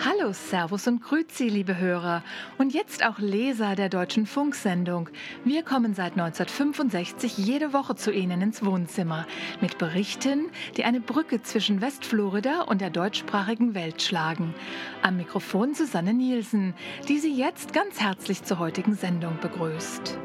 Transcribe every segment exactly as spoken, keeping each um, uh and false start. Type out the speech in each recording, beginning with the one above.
Hallo, Servus und Grüezi, liebe Hörer. Und jetzt auch Leser der Deutschen Funksendung. Wir kommen seit neunzehnhundertfünfundsechzig jede Woche zu Ihnen ins Wohnzimmer mit Berichten, die eine Brücke zwischen Westflorida und der deutschsprachigen Welt schlagen. Am Mikrofon Susanne Nielsen, die Sie jetzt ganz herzlich zur heutigen Sendung begrüßt.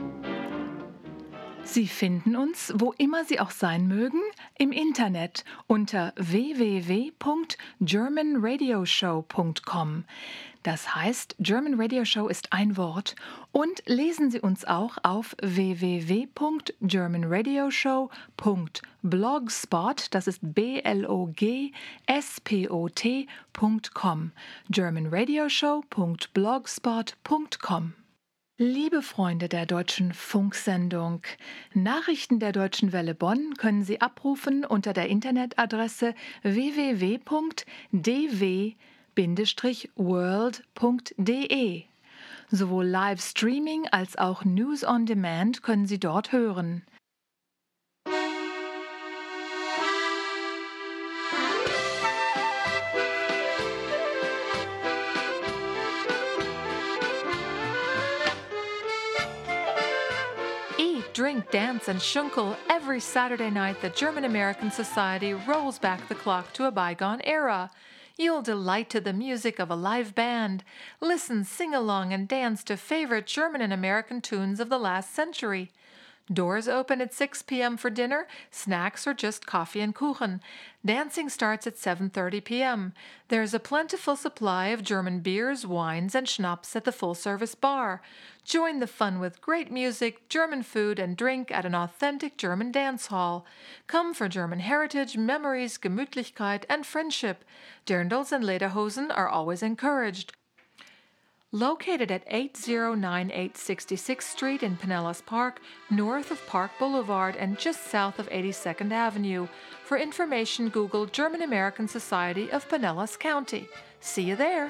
Sie finden uns, wo immer Sie auch sein mögen, im Internet unter w w w punkt german radio show punkt com. Das heißt, German Radio Show ist ein Wort. Und lesen Sie uns auch auf w w w punkt german radio show punkt blogspot, das ist B L O G S P O T punkt com, german radio show punkt blogspot punkt com. Liebe Freunde der Deutschen Funksendung, Nachrichten der Deutschen Welle Bonn können Sie abrufen unter der Internetadresse w w w punkt d w Bindestrich world punkt d e. Sowohl Livestreaming als auch News on Demand können Sie dort hören. Drink, dance, and schunkel. Every Saturday night, the German-American Society rolls back the clock to a bygone era. You'll delight to the music of a live band, listen, sing along, and dance to favorite German and American tunes of the last century. Doors open at six p.m. for dinner, snacks, or just coffee and kuchen. Dancing starts at seven thirty p.m. There's a plentiful supply of German beers, wines, and schnapps at the full-service bar. Join the fun with great music, German food, and drink at an authentic German dance hall. Come for German heritage, memories, Gemütlichkeit, and friendship. Dirndls and lederhosen are always encouraged. Located at eighty ninety-eight sixty-sixth Street in Pinellas Park, north of Park Boulevard and just south of eighty-second Avenue. For information, Google German-American Society of Pinellas County. See you there!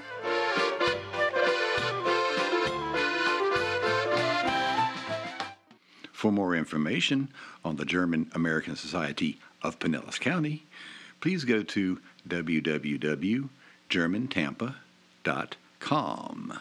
For more information on the German-American Society of Pinellas County, please go to w w w dot german tampa dot com.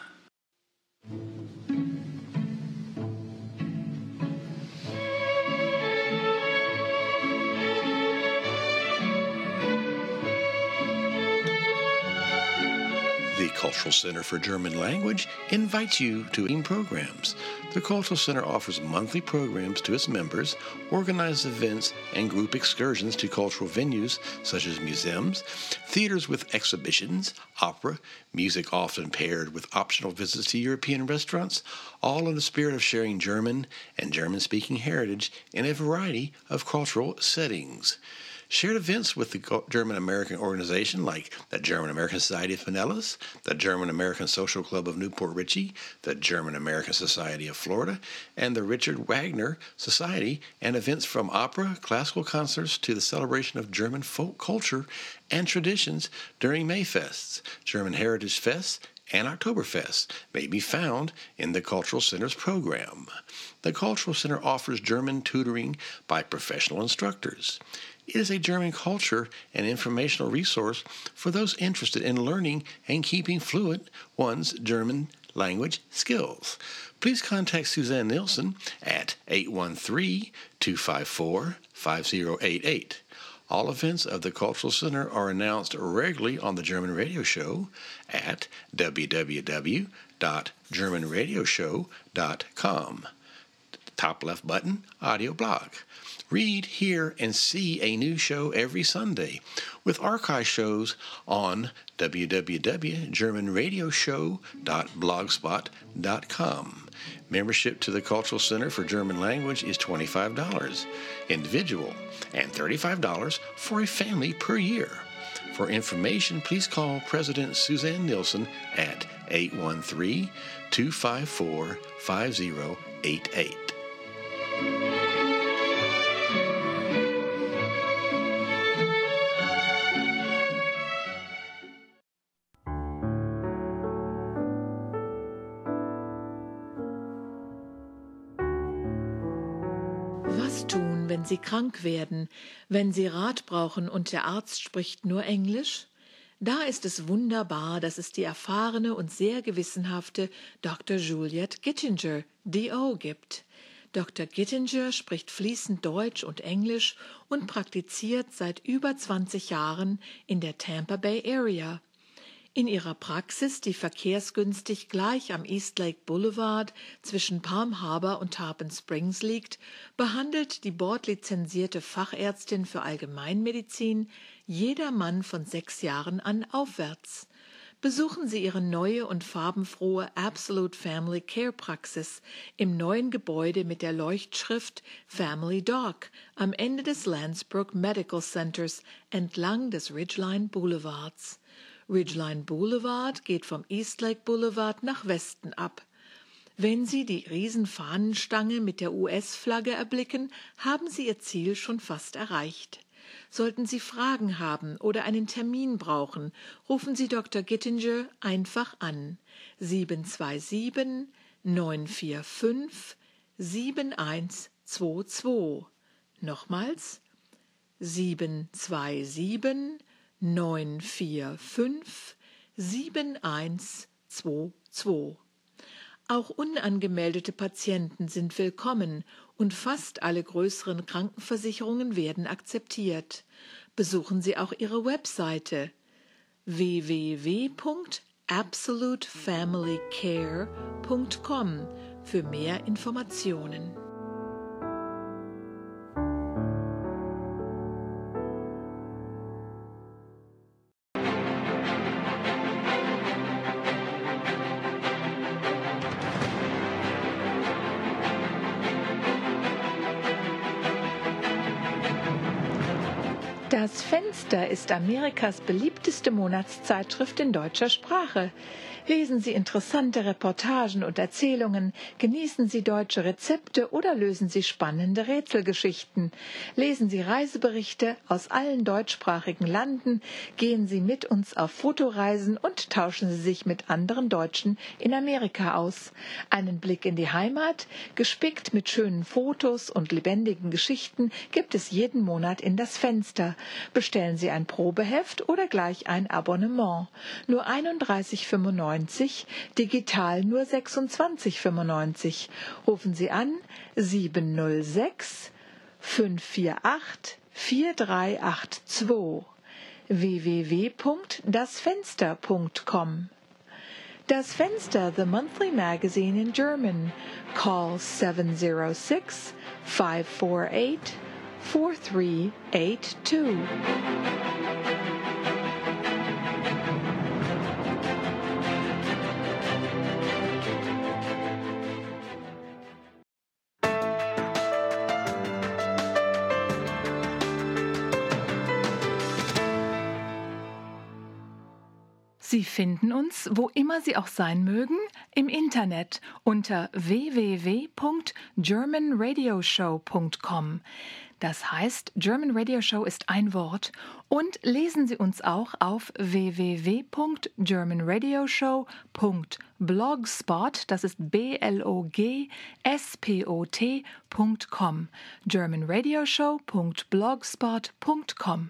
The Cultural Center for German Language invites you to in programs. The Cultural Center offers monthly programs to its members, organizes events and group excursions to cultural venues such as museums, theaters with exhibitions, opera, music often paired with optional visits to European restaurants, all in the spirit of sharing German and German-speaking heritage in a variety of cultural settings. Shared events with the German-American organization like the German-American Society of Pinellas, the German-American Social Club of Newport Richey, the German-American Society of Florida, and the Richard Wagner Society, and events from opera, classical concerts to the celebration of German folk culture and traditions during Mayfests, German Heritage Fests, and Oktoberfest may be found in the Cultural Center's program. The Cultural Center offers German tutoring by professional instructors. It is a German culture and informational resource for those interested in learning and keeping fluent one's German language skills. Please contact Suzanne Nielsen at eight one three, two five four, five zero eight eight. All events of the Cultural Center are announced regularly on the German Radio Show at w w w dot german radio show dot com. Top left button, audio blog. Read, hear, and see a new show every Sunday with archive shows on w w w dot german radio show dot blogspot dot com. Membership to the Cultural Center for German Language is twenty-five dollars individual and thirty-five dollars for a family per year. For information, please call President Suzanne Nielsen at eight one three, two five four, five zero eight eight. Was tun, wenn Sie krank werden, wenn Sie Rat brauchen und der Arzt spricht nur Englisch? Da ist es wunderbar, dass es die erfahrene und sehr gewissenhafte Doktor Juliet Gittinger, D O, gibt. Doktor Gittinger spricht fließend Deutsch und Englisch und praktiziert seit über zwanzig Jahren in der Tampa Bay Area. In ihrer Praxis, die verkehrsgünstig gleich am East Lake Boulevard zwischen Palm Harbor und Tarpon Springs liegt, behandelt die bordlizenzierte Fachärztin für Allgemeinmedizin jedermann von sechs Jahren an aufwärts. Besuchen Sie Ihre neue und farbenfrohe Absolute Family Care Praxis im neuen Gebäude mit der Leuchtschrift Family Doc am Ende des Landsbrook Medical Centers entlang des Ridgeline Boulevards. Ridgeline Boulevard geht vom East Lake Boulevard nach Westen ab. Wenn Sie die Riesenfahnenstange mit der U S-Flagge erblicken, haben Sie Ihr Ziel schon fast erreicht. Sollten Sie Fragen haben oder einen Termin brauchen, rufen Sie Doktor Gittinger einfach an. sieben zwei sieben, neun vier fünf, sieben eins zwei zwei. Nochmals sieben zwei sieben, neun vier fünf, sieben eins zwei zwei. Auch unangemeldete Patienten sind willkommen und fast alle größeren Krankenversicherungen werden akzeptiert. Besuchen Sie auch ihre Webseite w w w punkt absolute family care punkt com für mehr Informationen. Das Fenster ist Amerikas beliebteste Monatszeitschrift in deutscher Sprache. Lesen Sie interessante Reportagen und Erzählungen, genießen Sie deutsche Rezepte oder lösen Sie spannende Rätselgeschichten. Lesen Sie Reiseberichte aus allen deutschsprachigen Landen, gehen Sie mit uns auf Fotoreisen und tauschen Sie sich mit anderen Deutschen in Amerika aus. Einen Blick in die Heimat, gespickt mit schönen Fotos und lebendigen Geschichten, gibt es jeden Monat in das Fenster. Bestellen Sie ein Probeheft oder gleich ein Abonnement. Nur einunddreißig fünfundneunzig, digital nur sechsundzwanzig fünfundneunzig. Rufen Sie an sieben null sechs, fünf vier acht, vier drei acht zwei w w w punkt das fenster punkt com. Das Fenster, the monthly magazine in German. Call seven zero six, five four eight, four three eight two. Sie finden uns, wo immer Sie auch sein mögen, im Internet unter w w w punkt german radio show punkt com. Das heißt, German Radio Show ist ein Wort. Und lesen Sie uns auch auf w w w punkt german radio show punkt blogspot, das ist B L O G S P O T punkt com. german radio show punkt blogspot punkt com.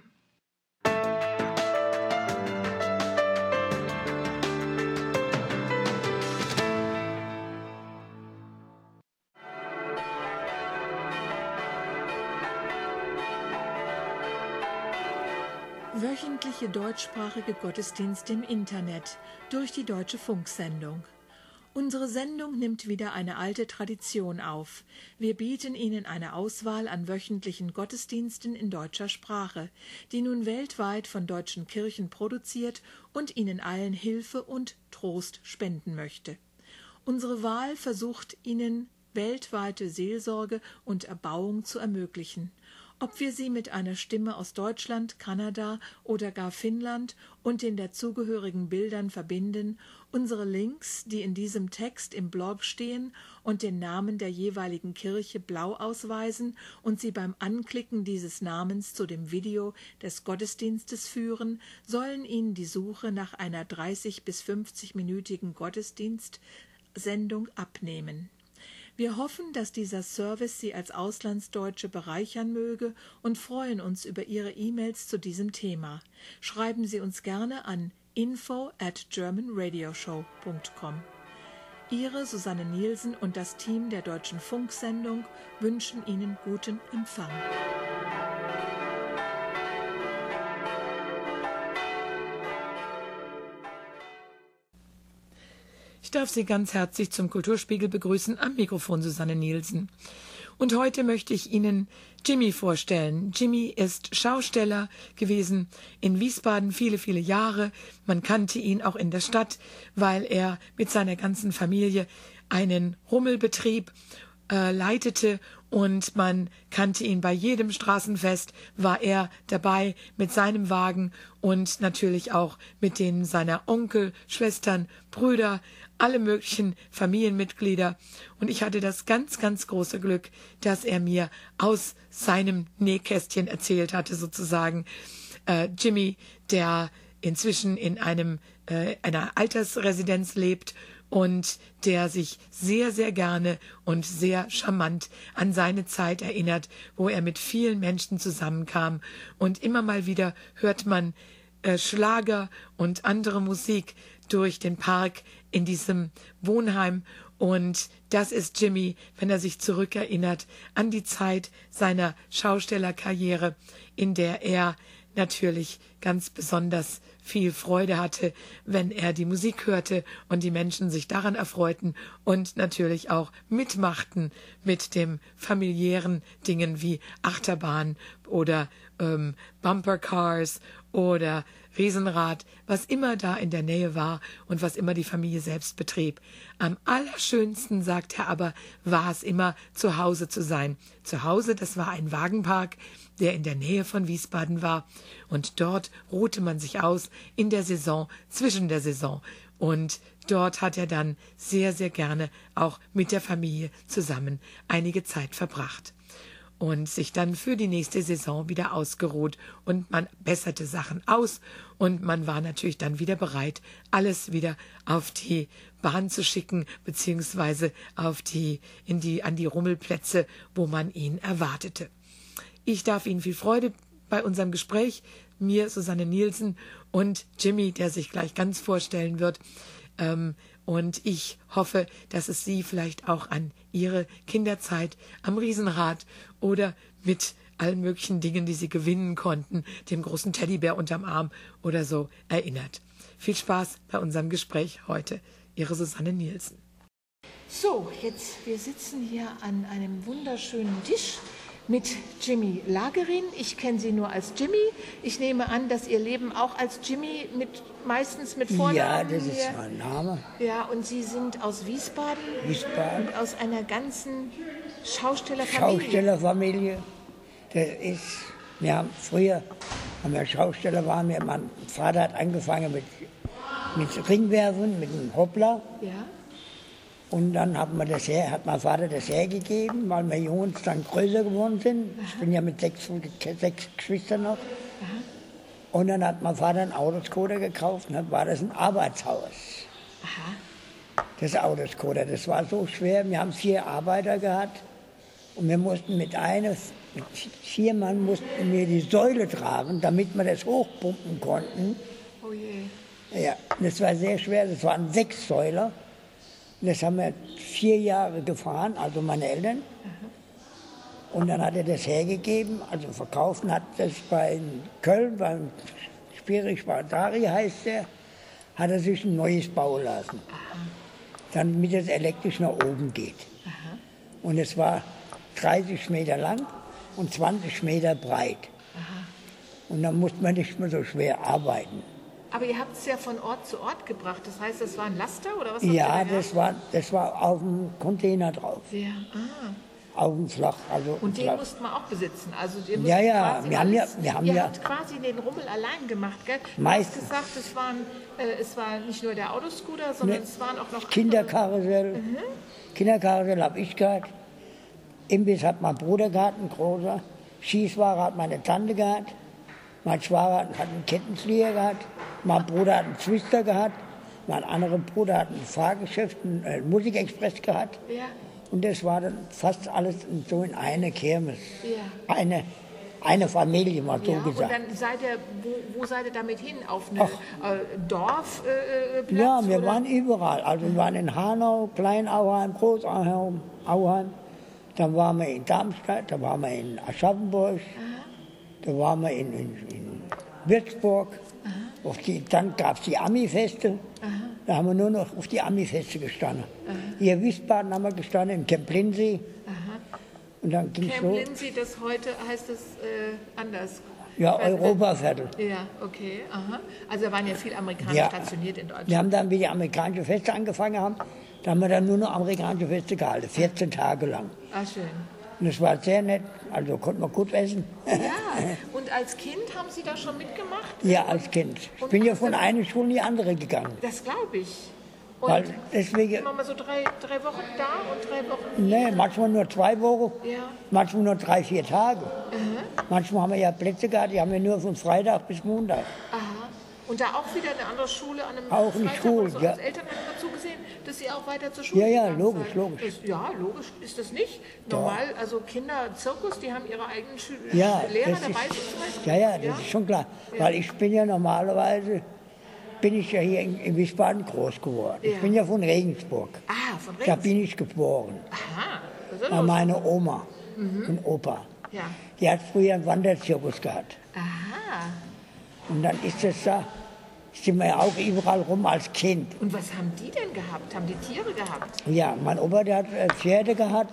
Wöchentliche deutschsprachige Gottesdienste im Internet durch die Deutsche Funksendung. Unsere Sendung nimmt wieder eine alte Tradition auf. Wir bieten Ihnen eine Auswahl an wöchentlichen Gottesdiensten in deutscher Sprache, die nun weltweit von deutschen Kirchen produziert und Ihnen allen Hilfe und Trost spenden möchte. Unsere Wahl versucht Ihnen weltweite Seelsorge und Erbauung zu ermöglichen. Ob wir sie mit einer Stimme aus Deutschland, Kanada oder gar Finnland und den dazugehörigen Bildern verbinden, unsere Links, die in diesem Text im Blog stehen und den Namen der jeweiligen Kirche blau ausweisen und sie beim Anklicken dieses Namens zu dem Video des Gottesdienstes führen, sollen Ihnen die Suche nach einer dreißig- bis fünfzig-minütigen Gottesdienstsendung abnehmen. Wir hoffen, dass dieser Service Sie als Auslandsdeutsche bereichern möge und freuen uns über Ihre E-Mails zu diesem Thema. Schreiben Sie uns gerne an info at german radio show punkt com. Ihre Susanne Nielsen und das Team der Deutschen Funksendung wünschen Ihnen guten Empfang. Ich darf Sie ganz herzlich zum Kulturspiegel begrüßen, am Mikrofon Susanne Nielsen. Und heute möchte ich Ihnen Jimmy vorstellen. Jimmy ist Schausteller gewesen in Wiesbaden viele, viele Jahre. Man kannte ihn auch in der Stadt, weil er mit seiner ganzen Familie einen Rummelbetrieb äh, leitete und man kannte ihn bei jedem Straßenfest, war er dabei mit seinem Wagen und natürlich auch mit denen seiner Onkel, Schwestern, Brüder, alle möglichen Familienmitglieder. Und ich hatte das ganz, ganz große Glück, dass er mir aus seinem Nähkästchen erzählt hatte, sozusagen. Äh, Jimmy, der inzwischen in einem äh, einer Altersresidenz lebt und der sich sehr, sehr gerne und sehr charmant an seine Zeit erinnert, wo er mit vielen Menschen zusammenkam. Und immer mal wieder hört man äh, Schlager und andere Musik durch den Park in diesem Wohnheim. Und das ist Jimmy, wenn er sich zurückerinnert an die Zeit seiner Schaustellerkarriere, in der er natürlich ganz besonders viel Freude hatte, wenn er die Musik hörte und die Menschen sich daran erfreuten und natürlich auch mitmachten mit dem familiären Dingen wie Achterbahn oder ähm, Bumpercars oder Riesenrad, was immer da in der Nähe war und was immer die Familie selbst betrieb. Am allerschönsten, sagt er aber, war es immer, zu Hause zu sein. Zu Hause, das war ein Wagenpark, der in der Nähe von Wiesbaden war. Und dort ruhte man sich aus in der Saison, zwischen der Saison. Und dort hat er dann sehr, sehr gerne auch mit der Familie zusammen einige Zeit verbracht. Und sich dann für die nächste Saison wieder ausgeruht und man besserte Sachen aus und man war natürlich dann wieder bereit, alles wieder auf die Bahn zu schicken, beziehungsweise auf die, in die, an die Rummelplätze, wo man ihn erwartete. Ich darf Ihnen viel Freude bei unserem Gespräch, mir, Susanne Nielsen und Jimmy, der sich gleich ganz vorstellen wird. Ähm, Und ich hoffe, dass es Sie vielleicht auch an Ihre Kinderzeit am Riesenrad oder mit allen möglichen Dingen, die Sie gewinnen konnten, dem großen Teddybär unterm Arm oder so, erinnert. Viel Spaß bei unserem Gespräch heute. Ihre Susanne Nielsen. So, jetzt, wir sitzen hier an einem wunderschönen Tisch mit Jimmy Lagerin. Ich kenne Sie nur als Jimmy. Ich nehme an, dass Ihr Leben auch als Jimmy mit, meistens mit Vornamen. Ja, das ist hier. mein Name. Ja, und Sie sind aus Wiesbaden. Wiesbaden. Und aus einer ganzen Schaustellerfamilie. Schaustellerfamilie. Das ist, wir haben früher, haben wir Schausteller waren wir, mein Vater hat angefangen mit, mit Ringwerfen, mit einem Hoppler. Ja. Und dann hat, man das her, hat mein Vater das hergegeben, weil wir Jungs dann größer geworden sind. Aha. Ich bin ja mit sechs, sechs Geschwistern noch. Aha. Und dann hat mein Vater einen Autoscooter gekauft und dann war das ein Arbeitshaus. Aha. Das Autoscooter, das war so schwer. Wir haben vier Arbeiter gehabt und wir mussten mit einem, mit vier Mann mussten wir die Säule tragen, damit wir das hochpumpen konnten. Oh je. Ja, das war sehr schwer. Das waren sechs Säuler. Das haben wir vier Jahre gefahren, also meine Eltern. Aha. Und dann hat er das hergegeben, also verkauft und hat das bei Köln, beim Spirich Spartari heißt der, hat er sich ein neues bauen lassen. Aha. Damit es elektrisch nach oben geht. Aha. Und es war dreißig Meter lang und zwanzig Meter breit. Aha. Und dann musste man nicht mehr so schwer arbeiten. Aber ihr habt es ja von Ort zu Ort gebracht. Das heißt, das war ein Laster oder was? Ja, das war, das war auf dem Container drauf. Ja, ah. Auf dem Flach. Also und den Flach. mussten wir auch besitzen. Also ihr ja, ja, wir haben alles, ja, wir haben ihr ja. habt quasi den Rummel allein gemacht, gell? Meistens. Du hast gesagt, es, waren, äh, es war nicht nur der Autoscooter, sondern ne. es waren auch noch Kinderkarussell. Mhm. Kinderkarussell habe ich gehabt. Imbiss hat mein Bruder gehabt, ein großer. Schießware hat meine Tante gehabt. Mein Schwager hat einen Kettenflieger gehabt. Mein Bruder hat einen Twister gehabt. Mein anderer Bruder hat ein Fahrgeschäft, einen Musikexpress gehabt. Ja. Und das war dann fast alles so in einer Kirmes. Ja. Eine, eine Familie, mal so Ja, gesagt. und dann seid ihr, wo, wo seid ihr damit hin? Auf eine äh, Dorfplatz? Äh, Platz, Ja, wir oder? waren überall. Also wir waren in Hanau, Klein-Auheim, Groß-Auheim, Auheim. Dann waren wir in Darmstadt, da waren wir in Aschaffenburg, da waren wir in, in, in Würzburg. Auf die, dann gab es die Ami-Feste. Da haben wir nur noch auf die Ami-Feste gestanden. Aha. Hier in Wiesbaden haben wir gestanden, im Camp Lindsay. Aha. Und dann ging's Camp so. Lindsay, das heute heißt es äh, anders. Ja, Europaviertel. Ja, okay. Aha. Also da waren ja viele Amerikaner Ja. stationiert in Deutschland. Wir haben dann, wie die amerikanischen Feste angefangen haben, da haben wir dann nur noch amerikanische Feste gehalten, vierzehn Tage lang. Ah, schön. Und das war sehr nett, also konnte man gut essen. Ja, und als Kind haben Sie da schon mitgemacht? Ja, als Kind. Ich bin ja von einer Schule in die andere gegangen. Das glaube ich. Und Weil deswegen, immer mal so drei, drei Wochen da und drei Wochen nee, hier? manchmal nur zwei Wochen, Ja. manchmal nur drei, vier Tage. Aha. Manchmal haben wir ja Plätze gehabt, die haben wir nur von Freitag bis Montag. Aha. Und da auch wieder eine andere Schule an einem Auch in Freitag Schule, und so. ja. Als Eltern haben dazu gesehen, dass Sie auch weiter zur Schule Ja, ja, gegangen logisch, seid. logisch. Das, ja, logisch ist das nicht. Normal, also Kinder, Zirkus, die haben ihre eigenen Schü Ja, Lehrer das dabei ist, zum Beispiel. ja, ja, das ist schon klar. Weil ich bin ja normalerweise, bin ich ja hier in, in Wiesbaden groß geworden. Ja. Ich bin ja von Regensburg. Ah, von Da Regensburg. bin ich geboren. Aha, das ist Bei ja lustig. meiner Oma und Opa. Ja. Die hat früher einen Wanderzirkus gehabt. Aha. Und dann ist das da, sind wir ja auch überall rum als Kind. Und was haben die denn gehabt? Haben die Tiere gehabt? Ja, mein Opa, der hat äh, Pferde gehabt.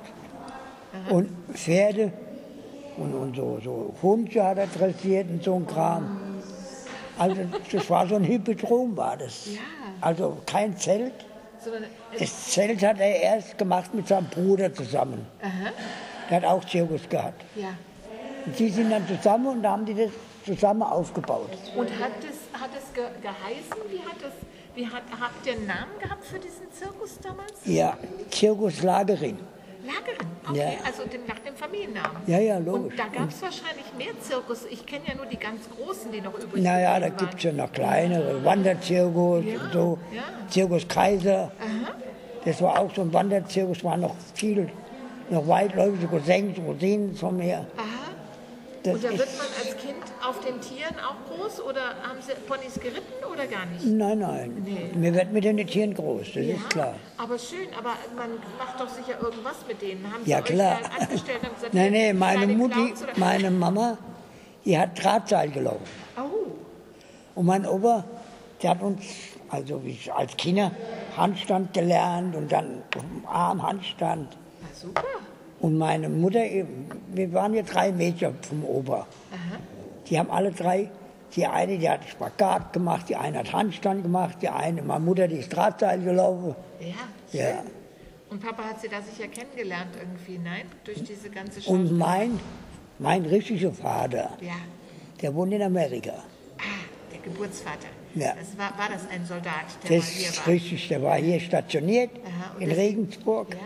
Und Pferde und, und so, so Hunde hat er dressiert und so ein Kram. Also das war so ein Hippodrom war das. Ja. Also kein Zelt. Sondern, äh, Das Zelt hat er erst gemacht mit seinem Bruder zusammen. aha. Der hat auch Zirkus gehabt. Ja. Und die sind dann zusammen und da haben die das zusammen aufgebaut. Und hat es, hat es ge geheißen? Wie hat es, wie hat, habt ihr einen Namen gehabt für diesen Zirkus damals? Ja, Zirkus Lagerin. Lagerin, okay, Ja. also dem, nach dem Familiennamen. Ja, ja, logisch. Und da gab es wahrscheinlich mehr Zirkus. Ich kenne ja nur die ganz großen, die noch übrig Naja, da geblieben gibt es waren. ja noch kleinere, Wanderzirkus Ja, und so. ja. Zirkus Kaiser. Aha. Das war auch so ein Wanderzirkus, war noch viel, noch weitläufige Cousins, Cousinen von mir. Aha. Das Und da ist- wird man als Kind auf den Tieren auch groß oder haben Sie Ponys geritten oder gar nicht? Nein, nein. Nee. Mir wird mit den Tieren groß, das ist klar. Aber schön, aber man macht doch sicher irgendwas mit denen. Haben Sie Ja, euch klar. da angestellt und gesagt, Nein, ihr nee, meine kleine Mutti, Clowns oder- meine Mama, die hat Drahtseil gelaufen. Oh, Und mein Opa, der hat uns, also wie ich als Kinder, Handstand gelernt und dann auf dem Arm Handstand. na super. Und meine Mutter, wir waren ja drei Mädchen vom Opa. Aha. Die haben alle drei, die eine, die hat Spagat gemacht, die eine hat Handstand gemacht, die eine, meine Mutter, die ist Drahtseil gelaufen. Ja, schön. Ja. Und Papa hat Sie da sicher kennengelernt irgendwie, nein? Durch diese ganze Und Schauspiel. mein, mein richtiger Vater, Ja. der wohnt in Amerika. Ah, der Geburtsvater. Ja. Das war, war das ein Soldat, der Das mal hier ist war? richtig, der war hier stationiert, Aha, und in das- Regensburg. Ja?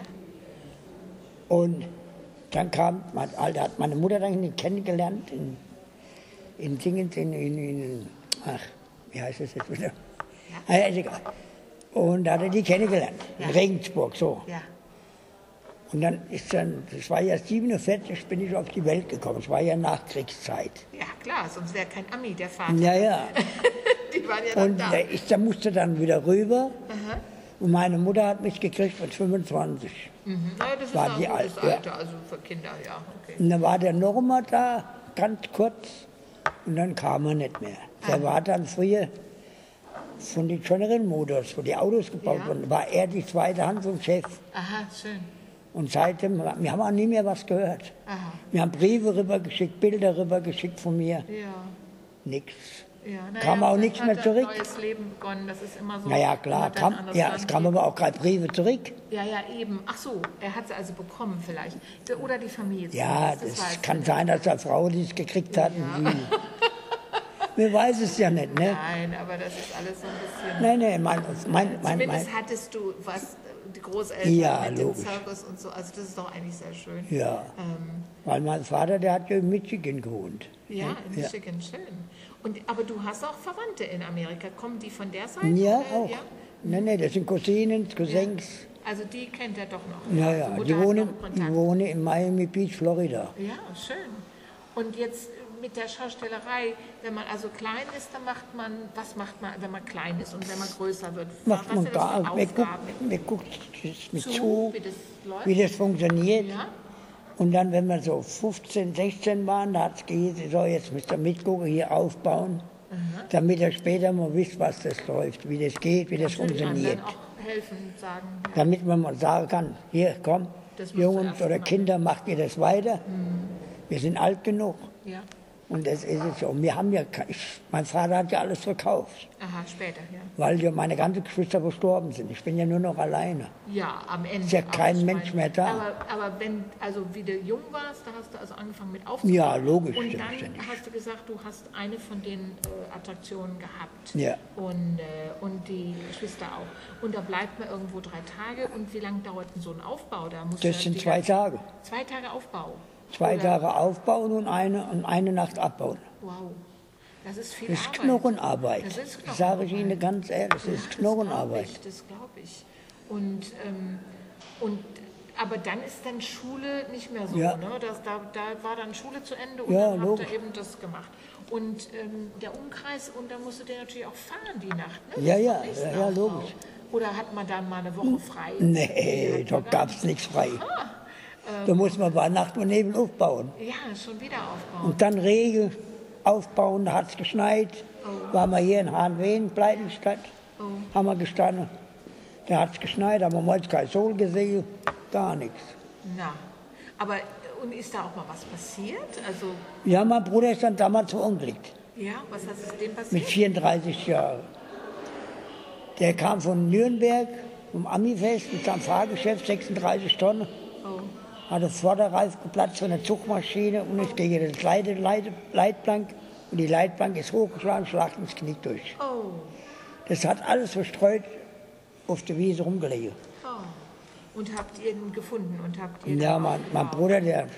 Und dann kam, mein Alter hat meine Mutter dann kennengelernt in, in Dingens, in, in, in, ach, wie heißt das jetzt wieder? Ja. ist egal. Und da hat er die kennengelernt, Ja. in Regensburg, so. Ja. Und dann ist dann, das war ja siebenundvierzig, bin ich auf die Welt gekommen, es war ja Nachkriegszeit. Ja, klar, sonst wäre kein Ami der Vater. Ja, ja. Die waren ja dann Und da. der, ich der musste dann wieder rüber. Aha. Und meine Mutter hat mich gekriegt mit fünfundzwanzig. Mhm. Naja, das ist War auch ein die gutes alt, ja. Alter, also für Kinder, ja. Okay. Und dann war der Norma da, ganz kurz, und dann kam er nicht mehr. Der Ah. war dann früher von den General Motors, wo die Autos gebaut Ja. wurden, war er die zweite Hand vom Chef. Aha, schön. Und seitdem, wir haben auch nie mehr was gehört. Aha. Wir haben Briefe rübergeschickt, Bilder rübergeschickt von mir, Ja. nix. Ja, naja, Kam auch dann nichts hat mehr er zurück. Ein neues Leben begonnen, das ist immer so. Naja, man klar, hat ein kam, anderes ja, Land es kamen hier. aber auch keine Briefe zurück. Ja, ja, eben. Ach so, er hat sie also bekommen vielleicht. Oder die Familie. Ja, zumindest, das weiß kann ich sein, dass eine Frau die es gekriegt hat. und die- Wir weiß es ja nicht, ne? Nein, aber das ist alles so ein bisschen. Nein, nein, mein, mein, mein, Zumindest mein, hattest du was, die Großeltern Ja, mit dem logisch. Zirkus und so. Also das ist doch eigentlich sehr schön. ja, Ähm, weil mein Vater, der hat ja in Michigan gewohnt. ja, in Ja. Michigan, schön. Und, aber du hast auch Verwandte in Amerika. Kommen die von der Seite? Ja, oder? auch. Ja? Nein, nein, das sind Cousinen, Cousins. Ja. Also die kennt er doch noch. Ja, ja, also die wohnen, die wohnen in Miami Beach, Florida. Ja, schön. Und jetzt mit der Schaustellerei, wenn man also klein ist, dann macht man, was macht man, wenn man klein ist und wenn man größer wird? Macht was man sind das gar für nicht. Guckt, Aufgaben? wir guckt mit Zu, zu, wie das läuft? wie das funktioniert. Ja? Und dann, wenn wir so fünfzehn, sechzehn waren, da hat es geheißen, so, jetzt müsst ihr mitgucken, hier aufbauen, mhm. damit ihr später mal wisst, was das läuft, wie das geht, wie das funktioniert. Auch helfen, sagen. Ja. Damit man mal sagen kann, hier, komm, Jungs oder Kinder, macht ihr das weiter. Mhm. Wir sind alt genug. Ja. Und das ist es so. Wir haben ja, ich, mein Vater hat ja alles verkauft. Aha, später, ja. Weil ja meine ganzen Geschwister verstorben sind. Ich bin ja nur noch alleine. Ja, am Ende. Ist ja kein Mensch mehr da. Aber, aber wenn, also wie du jung warst, da hast du also angefangen mit aufzubauen. Ja, logisch. Und dann hast du gesagt, du hast eine von den äh, Attraktionen gehabt. Ja. Und, äh, und die Geschwister auch. Und da bleibt man irgendwo drei Tage. Und wie lange dauert denn so ein Aufbau? Da musst das du sind zwei Tage. Zwei Tage Aufbau. Zwei Oder? Tage aufbauen und eine, und eine Nacht abbauen. Wow, das ist viel das ist Arbeit. Knochenarbeit. Das ist Knochenarbeit. Das sage ich Ihnen ganz ehrlich, das ja, ist Knochenarbeit. Das glaube ich. Das glaub ich. Und, ähm, und, aber dann ist dann Schule nicht mehr so. Ja. Ne? Das, da, da war dann Schule zu Ende und ja, dann logisch. habt ihr eben das gemacht. Und ähm, der Umkreis, und da musst du dir natürlich auch fahren die Nacht. Ne? Ja, ja, ja, ja, logisch. Oder hat man dann mal eine Woche frei? Nee, da gab es nichts frei. Ah. Da muss man bei Nacht und Nebel aufbauen. Ja, schon wieder aufbauen. Und dann Regen aufbauen, da hat es geschneit. Oh. Waren wir hier in Hahnwehen, Bleidenstadt, oh. haben wir gestanden. Da hat es geschneit, aber man hat kein Sol gesehen, gar nichts. Na, aber und ist da auch mal was passiert? Also ja, mein Bruder ist dann damals verunglückt. Ja, was ist dem passiert? Mit vierunddreißig Jahren. Der kam von Nürnberg, vom Ami-Fest, mit seinem Fahrgeschäft, sechsunddreißig Tonnen. Oh. Hatte Vorderreif geplatzt von der Zugmaschine und ist gegen das Leit Leit Leitplank. Und die Leitplank ist hochgeschlagen, schlagt ins Knie durch. Oh. Das hat alles verstreut auf der Wiese rumgelegen. Oh. Und habt ihr ihn gefunden? Und habt ihr ja, mein, mein Bruder, der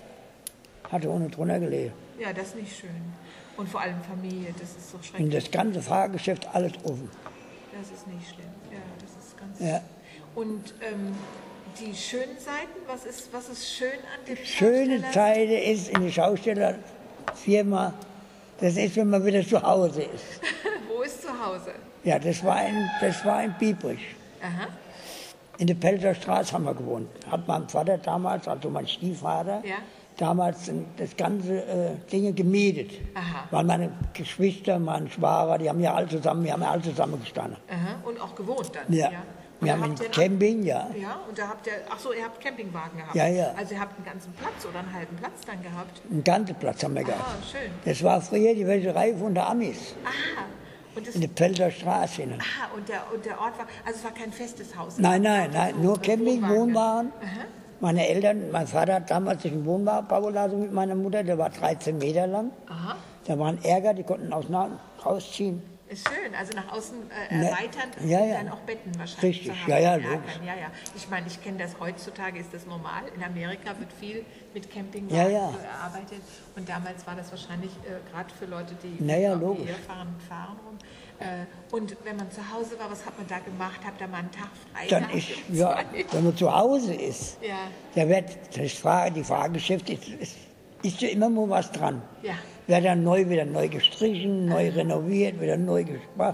hatte unten drunter gelegen. Ja, das ist nicht schön. Und vor allem Familie, das ist so schrecklich. Und das ganze Fahrgeschäft, alles offen. Das ist nicht schlimm. Ja, das ist ganz... Ja. Und... Ähm, die schönen Seiten, was ist, was ist schön an dem Schöne Seite ist in der Schaustellerfirma, das ist, wenn man wieder zu Hause ist. Wo ist zu Hause? Ja, das war in, das war in Biebrich. Aha. In der Pelzer Straße haben wir gewohnt. Hat mein Vater damals, also mein Stiefvater, ja. damals das ganze äh, Dinge gemietet. Aha. Weil meine Geschwister, mein Schwager, die haben ja alle zusammen, wir haben ja alle zusammen gestanden. Aha. Und auch gewohnt dann? Ja. ja. Wir haben ein Camping, ja. Ja, und da habt ihr, ach so, ihr habt Campingwagen gehabt. Ja, ja. Also ihr habt einen ganzen Platz oder einen halben Platz dann gehabt? Einen ganzen Platz haben wir gehabt. Ah, schön. Das war früher die Wäscherei von der Amis. Aha. Und das, in der Pelzer Straße. Ne? Aha, und der, und der Ort war, also es war kein festes Haus? Nein, nein, nein, nur Camping, Wohnwagen. Meine Eltern, mein Vater hat damals sich einen Wohnwagen bauen lassen mit meiner Mutter, der war dreizehn Meter lang. Aha. Da waren Ärger, die konnten auseinander rausziehen. Ist schön, also nach außen äh, erweitern ja, und ja. dann auch Betten wahrscheinlich Richtig, zu haben. ja, ja, logisch. ja, ja. Ich meine, ich kenne das, heutzutage ist das normal. In Amerika wird viel mit Campingwagen ja, ja. gearbeitet und damals war das wahrscheinlich äh, gerade für Leute, die ja, hier fahren, fahren rum. Äh, und wenn man zu Hause war, was hat man da gemacht? Habt ihr mal einen Tag frei? Dann ist, ja, wenn man zu Hause ist, ja. da wird das Frage, die Fahrgeschäft ist, ist, ist ja immer mal was dran. Ja. Wird dann neu, wieder neu gestrichen, neu renoviert, wieder neu gemacht.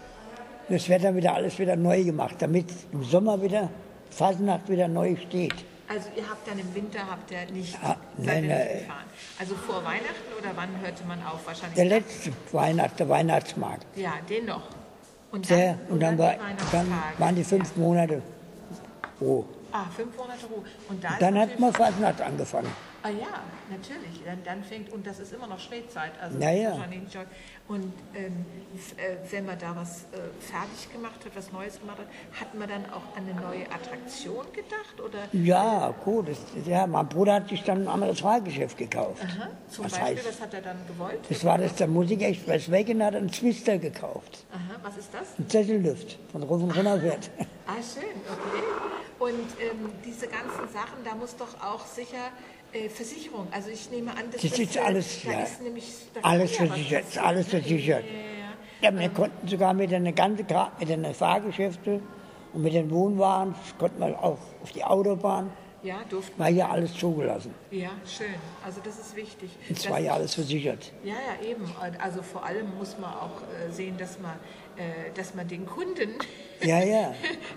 Das wird dann wieder alles wieder neu gemacht, damit im Sommer wieder Fasnacht wieder neu steht. Also ihr habt dann im Winter habt ihr nicht, ah, nein, ihr nein. nicht gefahren. Also vor Weihnachten oder wann hörte man auf? Wahrscheinlich der letzte Weihnacht, der Weihnachtsmarkt. Ja, den noch. Und dann, der, und und dann, dann, war, dann waren die fünf ja. Monate Ruhe. Ah, fünf Monate Ruhe. Und, da und dann hat man Fasnacht angefangen. Ah ja, natürlich. Dann, dann fängt, und das ist immer noch Schneezeit. Also ja, ja. Wahrscheinlich nicht, und ähm, äh, wenn man da was äh, fertig gemacht hat, was Neues gemacht hat, hat man dann auch an eine neue Attraktion gedacht? Oder, ja, gut. Das, ja, mein Bruder hat sich dann ein anderes Fahrgeschäft gekauft. Aha. Zum was Beispiel, heißt, was hat er dann gewollt? Das war das der Musikexpress weg und hat einen Twister gekauft. Aha, was ist das? Ein Sessellift von Ruf und Runterfährt. Ah, schön, okay. Und ähm, diese ganzen Sachen, da muss doch auch sicher äh, Versicherung, also ich nehme an, dass das, das ist alles, da ja, ist nämlich, da alles ja versichert, alles versichert. Ja, ja, ja. Ja, wir konnten sogar mit den ganzen mit den Fahrgeschäften und mit den Wohnwagen, konnten wir auch auf die Autobahn. Ja, durften. War hier alles zugelassen. Ja, schön. Also das ist wichtig. Und es war ja alles versichert. Ja, ja, eben. Also vor allem muss man auch äh, sehen, dass man, äh, dass man den Kunden ja, ja.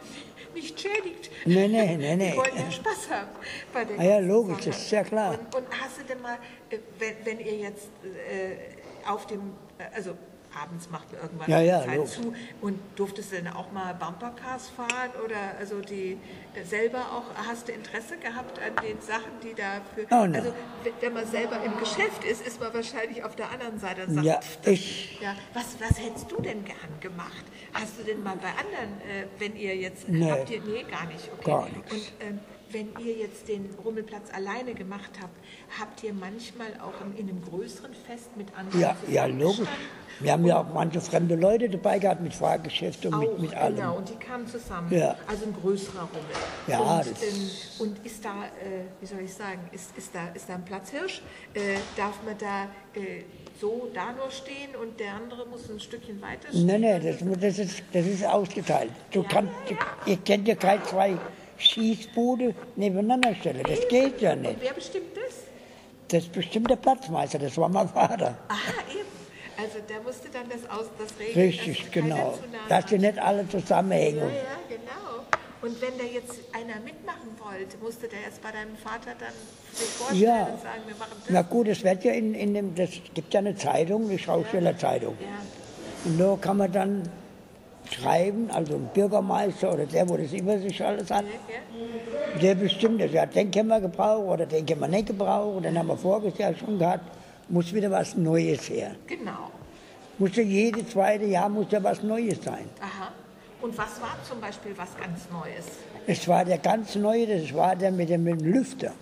nicht schädigt. Nee, nee, nee, nee. Die wollen ja Spaß haben bei der ah, ja, ganzen logisch, Sache. das ist ja klar. Und, und hast du denn mal, äh, wenn, wenn ihr jetzt äh, auf dem, äh, also abends macht man irgendwann ja, ja, die Zeit logisch. zu und durftest du denn auch mal Bumpercars fahren oder also die äh, selber auch, hast du Interesse gehabt an den Sachen, die da für, Oh, no. also wenn, wenn man selber im Geschäft ist, ist man wahrscheinlich auf der anderen Seite und sagt, Ja, pff, das, ich- ja, was, was hättest du denn gern gemacht? Hast du denn mal bei anderen, äh, wenn ihr jetzt, Nee. habt ihr, nee, gar nicht, okay. Gar nichts. Und ähm, wenn ihr jetzt den Rummelplatz alleine gemacht habt, habt ihr manchmal auch in, in einem größeren Fest mit anderen Ja, ja, logisch. zusammengestanden? Wir haben ja auch manche fremde Leute dabei gehabt mit Fahrgeschäften und Auch, mit, mit allem. genau, und die kamen zusammen. Ja. Also ein größerer Rummel. Ja, und, das- ähm, und ist da, äh, wie soll ich sagen, ist, ist, da, ist da ein Platzhirsch? Äh, darf man da äh, so da nur stehen und der andere muss ein Stückchen weiter stehen? Nein, nein, das, das, ist, das ist ausgeteilt. Du Ja, kannst, ja, Ihr könnt ja keine zwei Schießbude nebeneinander stellen. Das geht ja nicht. Und wer bestimmt das? Das ist bestimmt der Platzmeister, das war mein Vater. Aha, eben. Also der musste dann das, aus, das regeln, Richtig, dass keiner genau. zu nah Dass die dran nicht alle zusammenhängen. Ja, ja, genau. Und wenn da jetzt einer mitmachen wollte, musste der erst bei deinem Vater dann sich vorstellen Ja. und sagen, wir machen das. Na gut, es wird ja in, in dem, das gibt ja eine Zeitung, die Schaustellerzeitung. Ja, Und da kann man dann schreiben, also ein Bürgermeister oder der, wo das über sich alles hat, ja, der bestimmt das. Ja, den können wir gebrauchen oder den können wir nicht gebrauchen. Den haben wir voriges Jahr schon gehabt. Muss wieder was Neues her. genau. Muss ja jedes zweite Jahr muss ja was Neues sein. Aha. Und was war zum Beispiel was ganz Neues? Es war der ganz neue, das war der mit dem, mit dem Lüfter.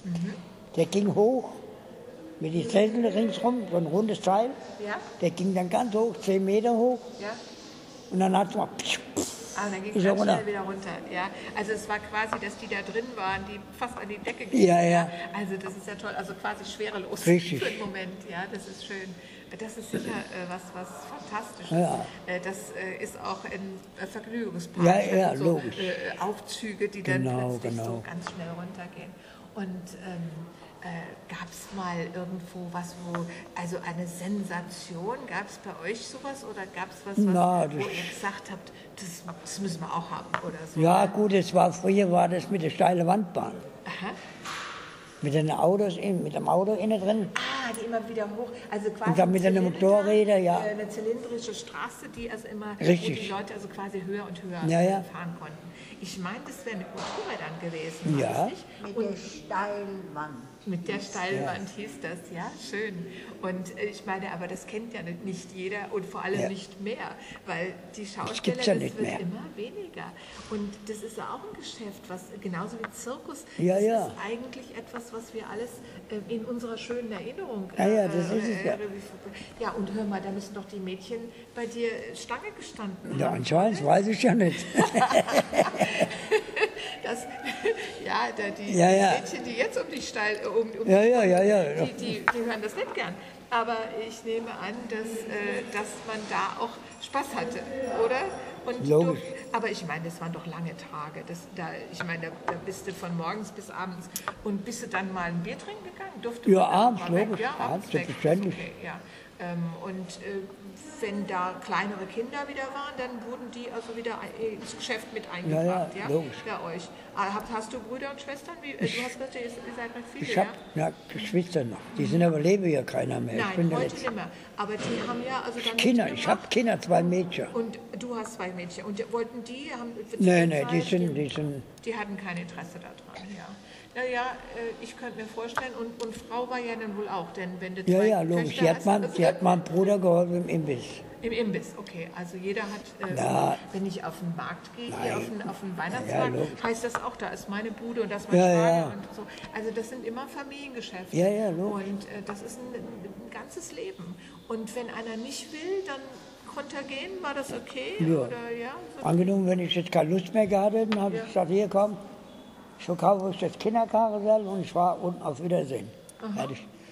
Der ging hoch, mit den Sesseln ringsrum, so ein rundes Teil. Ja? Der ging dann ganz hoch, zehn Meter hoch. Ja? Und dann hat es mal... Ah, dann ging Ist es er ganz runter. schnell wieder runter. Ja? Also es war quasi, dass die da drin waren, die fast an die Decke gingen. Ja, ja. Also das ist ja toll, also quasi schwerelos Richtig. für den Moment. Ja, das ist schön. Das ist sicher äh, was, was Fantastisches. Ja. Äh, das äh, ist auch ein äh, Vergnügungspark. Ja, Das ja, sind so, logisch. Äh, Aufzüge, die dann Genau, plötzlich genau. so ganz schnell runtergehen. Und ähm, äh, gab es mal irgendwo was, wo, also eine Sensation, gab es bei euch sowas oder gab es was, was Na, wo das- ihr gesagt habt, das, das müssen wir auch haben oder so? Ja gut, es war, früher war das mit der steilen Wandbahn. Aha. Mit den Autos, in, mit dem Auto innen drin. Ah, die immer wieder hoch, also quasi Und dann mit den Zylinder, Motorrädern, ja. äh, eine zylindrische Straße, die also immer, Richtig. wo die Leute also quasi höher und höher Ja, ja. fahren konnten. Ich meine, das wäre mit Motorrädern gewesen, war Ja. das nicht? Mit Und der Steilwand. mit der Steilwand hieß das, ja, schön. Und äh, ich meine, aber das kennt ja nicht, nicht jeder und vor allem Ja. nicht mehr, weil die Schausteller, gibt's ja das nicht wird mehr. immer weniger. Und das ist ja auch ein Geschäft, was genauso wie Zirkus, Ja, das ja. ist eigentlich etwas, was wir alles äh, in unserer schönen Erinnerung Ja, ja, das ist es ja. Ja, und hör mal, da müssen doch die Mädchen bei dir Stange gestanden Ja, haben. anscheinend weiß ich ja nicht. Das, ja, da die, Ja, ja. die Mädchen, die jetzt um dich steil, um, um Ja, dich ja, ja, ja. Die, die, die hören das nicht gern. Aber ich nehme an, dass, äh, dass man da auch Spaß hatte, oder? Und Logisch. Du, aber ich meine, das waren doch lange Tage. Das, da, ich meine, da, da bist du von morgens bis abends. Und bist du dann mal ein Bier trinken gegangen? Durfte Ja, man dann abends, mal weg? logisch. Ja, Abends, abends weg. selbstverständlich. Okay, ja. Ähm, und äh, wenn da kleinere Kinder wieder waren, dann wurden die also wieder ein- ins Geschäft mit eingebracht. ja, Ja, logisch. Bei euch. Ah, Hast, hast du Brüder und Schwestern? Wie, äh, du hast gesagt, ihr ihr seid noch viele, Ich ja? habe ja, Geschwister noch. Die sind aber leben ja keiner mehr. Ich bin Nein, der heute Letzte. nicht mehr. Aber die haben ja also dann Kinder, ich mitgemacht. habe Kinder, zwei Mädchen. Und du hast zwei Mädchen. Und die- wollten die, haben zu Nee, der nee, die Zeit- sind, die sind, die hatten kein Interesse daran, ja. Naja, äh, ich könnte mir vorstellen, und, und Frau war ja dann wohl auch, denn wenn du ja, zwei ja, logisch. Töchter Die hat, hast, mein, also- die hat meinem Bruder geholfen im Imbiss. Im Imbiss, okay. Also jeder hat, äh, Ja. wenn ich auf den Markt gehe, hier Nein. auf den, auf den Ja, Weihnachtsmarkt, logisch. heißt das auch, da ist meine Bude und das ist mein Ja, Schwager ja. und so. Also das sind immer Familiengeschäfte. Ja, ja, logisch. Und äh, das ist ein, ein ganzes Leben. Und wenn einer nicht will, dann konnte er gehen, war das okay? Ja. Oder, ja? So, Angenommen, wenn ich jetzt keine Lust mehr gehabt hätte, dann habe Ja. ich gesagt, hier komm, ich verkaufe euch das Kinderkarussell und ich war unten auf Wiedersehen. Fertig.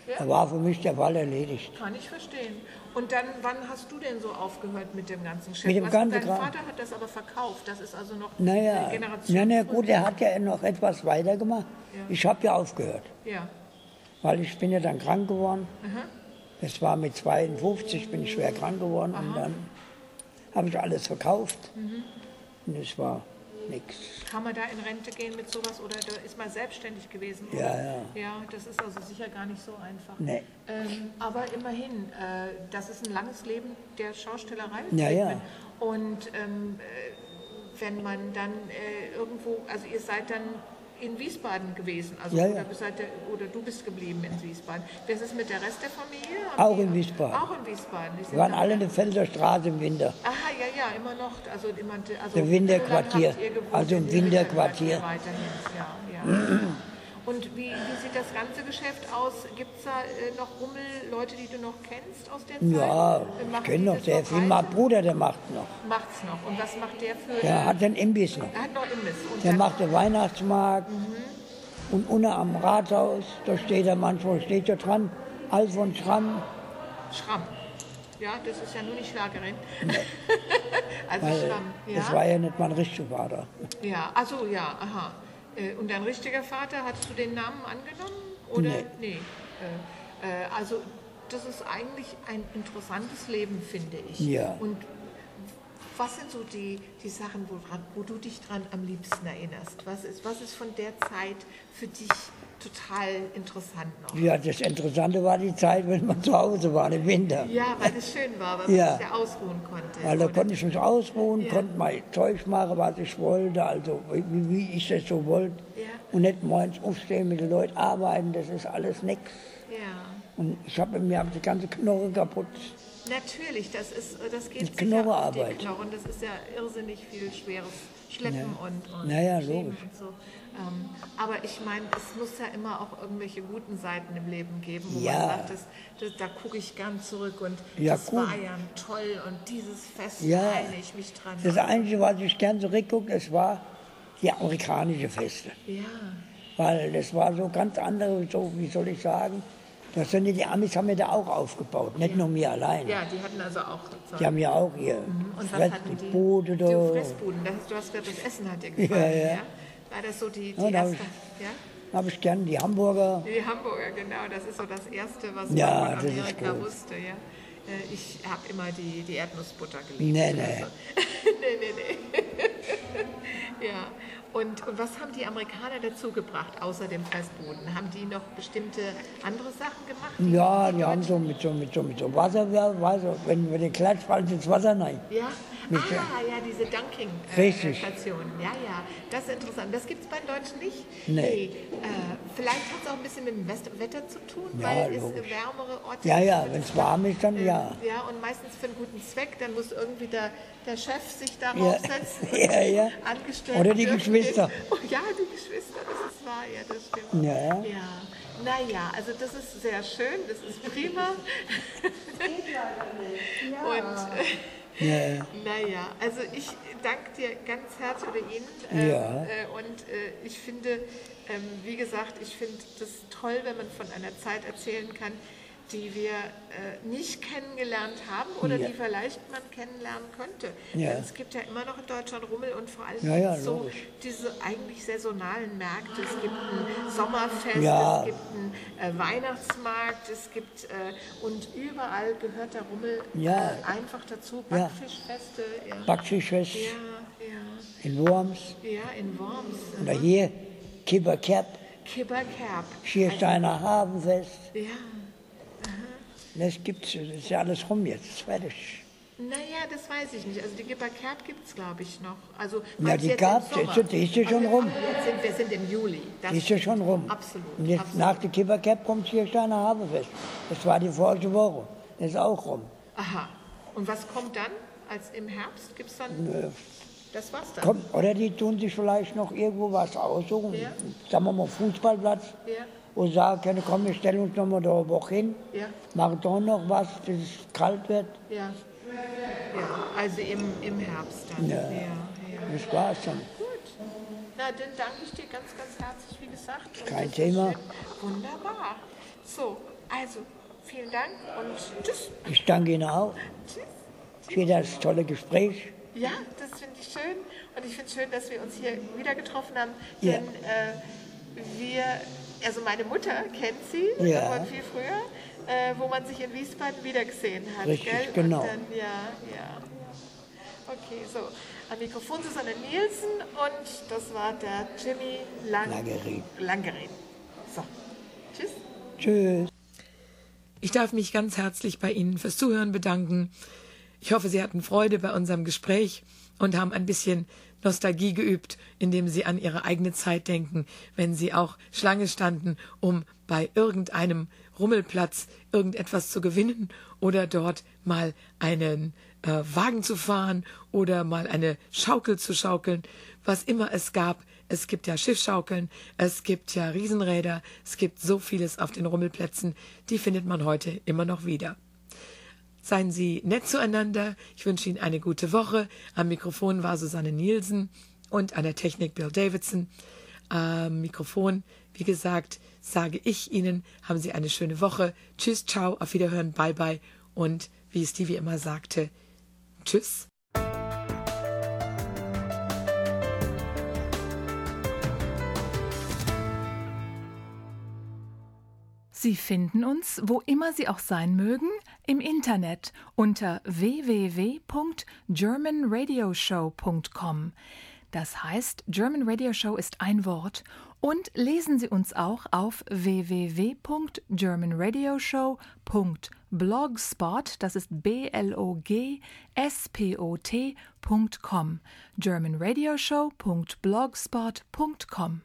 Ja? Da war für mich der Fall erledigt. Kann ich verstehen. Und dann, wann hast du denn so aufgehört mit dem ganzen Geschäft? Mit dem Was, ganzen dein Kram. Vater hat das aber verkauft. Das ist also noch Naja, eine Generation. na, na gut, früher. er hat ja noch etwas weitergemacht. Ja. Ich habe ja aufgehört, Ja. weil ich bin ja dann krank geworden. Aha. Das war mit zweiundfünfzig, bin ich schwer krank geworden. Und dann habe ich alles verkauft. Mhm. Und es war nichts. Kann man da in Rente gehen mit sowas oder da ist man selbstständig gewesen? Oder? Ja, ja. Ja, das ist also sicher gar nicht so einfach. Nee. Ähm, aber immerhin, äh, das ist ein langes Leben der Schaustellerei. Ja, ja. Und ähm, äh, wenn man dann äh, irgendwo, also ihr seid dann in Wiesbaden gewesen, also Ja, oder, ja. seid ihr, oder du bist geblieben in Wiesbaden. Was ist mit der Rest der Familie? Haben Auch die- in Wiesbaden. Auch in Wiesbaden. Die sind Wir waren da- alle in der Felder Straße im Winter. Aha, ja, ja, immer noch. Also, immer, also Der Winterquartier, so lange habt ihr gewohnt also im in dem Winterquartier. Weiterhin, ja, ja. Und wie, wie sieht das ganze Geschäft aus? Gibt es da äh, noch Rummel, Leute, die du noch kennst aus der Zeit? Ja, Äh, ich machen kenne die noch das sehr viel. Mein weiter? Bruder, der macht noch. Macht's noch. Und was macht der für... Der äh, hat einen Imbiss noch. er hat noch Imbiss. Und Der dann- macht den Weihnachtsmarkt. Und unten am Rathaus, da steht er manchmal, steht da dran, Alfons Schramm. Schramm. Ja, das ist ja nur nicht Schlagerin. also Weil Schramm, ja. das war ja nicht mein richtiger Vater. Ja, also ja, aha. Äh, Und dein richtiger Vater, hattest du den Namen angenommen? Oder? Nee. Nee. Äh, äh, Also das ist eigentlich ein interessantes Leben, finde ich. Ja. Und was sind so die, die Sachen, woran, wo du dich dran am liebsten erinnerst? Was ist, was ist von der Zeit für dich total interessant noch? Ja, das Interessante war die Zeit, wenn man zu Hause war, im Winter. Ja, weil es schön war, weil Ja. man sich ja ausruhen konnte. Weil da oder? konnte ich mich ausruhen, Ja. konnte mein Zeug machen, was ich wollte, also wie, wie ich das so wollte. Ja. Und nicht morgens aufstehen, mit den Leuten arbeiten, das ist alles nix. Ja. Und ich habe mir hab die ganze Knoche kaputt. Natürlich, das ist, das geht Die sicher Knochenarbeit. auf die Knochen. Das ist ja irrsinnig viel schweres Schleppen Ja. und, und Ja, ja, Schieben logisch. und so. Ähm, aber ich meine, es muss ja immer auch irgendwelche guten Seiten im Leben geben, wo Ja. man sagt, das, das, da gucke ich gern zurück und Ja, das gut. war ja toll und dieses Fest Ja. erinnere ich mich dran. Das Einzige, was ich gern zurückgucke, das war die amerikanischen Feste. Ja, Weil das war so ganz andere, so, wie soll ich sagen, das sind die, die Amis haben ja da auch aufgebaut, nicht nur mir allein. ja, die hatten also auch Die haben ja auch hier Und was Fress, hatten die? die Bude da. Die Fressbuden. Das, du hast gesagt, das Essen hat dir gefallen. Ja, ja. War das so die, die Ja, da hab erste? ich- Ja? Habe ich gern die Hamburger. Die Hamburger, genau. Das ist so das Erste, was Ja, man das von ist Amerika gut. wusste. Ja? Äh, Ich habe immer die, die Erdnussbutter geliebt. Nee, nee. Also, nee, nee, nee. ja. Und, und was haben die Amerikaner dazu gebracht, außer dem Fressboden? Haben die noch bestimmte andere Sachen gemacht? Ja, die haben so mit so, mit so, mit so Wasser, weißt du, wenn wir den Klatsch fallen ins Wasser rein. Ja? Mit Ah, ja, diese Richtig. Dunking-Stationen. ja, ja, das ist interessant. Das gibt es bei den Deutschen nicht? Nee. Äh, vielleicht hat es auch ein bisschen mit dem West Wetter zu tun, Ja, weil es logisch. wärmere Orte Ja, ja, gibt. wenn es warm ist, dann ja. Ja, und meistens für einen guten Zweck. Dann muss irgendwie der, der Chef sich Ja. darauf setzen. Ja, ja. Angestellte Oder die dürfen Geschwister. nicht- Oh, ja, die Geschwister, das ist wahr, ja, das stimmt. Ja, ja. Ja, naja, also das ist sehr schön, das ist prima. Und Ja. naja, also ich danke dir ganz herzlich oder Ihnen. Ähm, Ja. äh, und äh, ich finde, ähm, wie gesagt, ich finde das toll, wenn man von einer Zeit erzählen kann, die wir äh, nicht kennengelernt haben oder Ja. die vielleicht man kennenlernen könnte. Ja. Denn es gibt ja immer noch in Deutschland Rummel und vor allem Ja, ja, so logisch. diese eigentlich saisonalen Märkte. Es gibt ein Sommerfest, Ja. es gibt einen äh, Weihnachtsmarkt, es gibt äh, und überall gehört der Rummel Ja. äh, einfach dazu. Ja. Backfischfeste, ja. Backfischfest Ja, ja, in Worms. ja, in Worms. Oder hier Kipperkerb, Kipperkerb. Schiersteiner Hafenfest. Ja. Das gibt's, das ist ja alles rum jetzt, ist fertig. Naja, das weiß ich nicht. Also die Kipperkerb gibt es, glaube ich, noch. Also, Ja, meinst die du jetzt im gab's, Sommer? die ist- die ist ja schon Aber rum. Jetzt sind, wir sind im Juli. Das Die ist ja schon rum. Absolut. Und jetzt absolut. nach der Kipperkerb kommt Schiersteiner Hafenfest. Das war die vorige Woche. Das ist auch rum. Aha. Und was kommt dann? Als im Herbst gibt es dann. Nö. Das war's dann. Kommt, oder die tun sich vielleicht noch irgendwo was aussuchen. Ja. Sagen wir mal Fußballplatz. Ja. Und sagen können, komm, wir stellen uns noch mal da eine Woche hin. Ja. Machen doch noch was, dass es kalt wird. Ja. Ja. Also im, im Herbst dann. Ja. Ja, ja. Das war's dann. Gut. Na, dann danke ich dir ganz, ganz herzlich, wie gesagt. Und Kein das ist Thema. schön. Wunderbar. So, Also, vielen Dank und tschüss. Ich danke Ihnen auch Tschüss. für das tolle Gespräch. Ja, das finde ich schön. Und ich finde es schön, dass wir uns hier wieder getroffen haben. Ja. Denn äh, wir, also meine Mutter kennt Sie Ja. von viel früher, äh, wo man sich in Wiesbaden wiedergesehen hat. Richtig, gell? genau. Und dann, ja, ja. Okay, so. Am Mikrofon Susanne Nielsen und das war der Jimmy Lang Langerin. Langerin. So, tschüss. Tschüss. Ich darf mich ganz herzlich bei Ihnen fürs Zuhören bedanken. Ich hoffe, Sie hatten Freude bei unserem Gespräch und haben ein bisschen Nostalgie geübt, indem Sie an Ihre eigene Zeit denken, wenn Sie auch Schlange standen, um bei irgendeinem Rummelplatz irgendetwas zu gewinnen oder dort mal einen äh, Wagen zu fahren oder mal eine Schaukel zu schaukeln, was immer es gab. Es gibt ja Schiffschaukeln, es gibt ja Riesenräder, es gibt so vieles auf den Rummelplätzen, die findet man heute immer noch wieder. Seien Sie nett zueinander. Ich wünsche Ihnen eine gute Woche. Am Mikrofon war Susanne Nielsen und an der Technik Bill Davidson. Am Mikrofon, wie gesagt, sage ich Ihnen, haben Sie eine schöne Woche. Tschüss, ciao, auf Wiederhören, bye bye. Und wie Stevie immer sagte, tschüss. Sie finden uns, wo immer Sie auch sein mögen, im Internet unter w w w punkt german radio show punkt com. Das heißt, German Radio Show ist ein Wort. Und lesen Sie uns auch auf w w w punkt german radio show punkt blogspot, das ist B L O G S P O T Punkt com, german radio show punkt blogspot punkt com.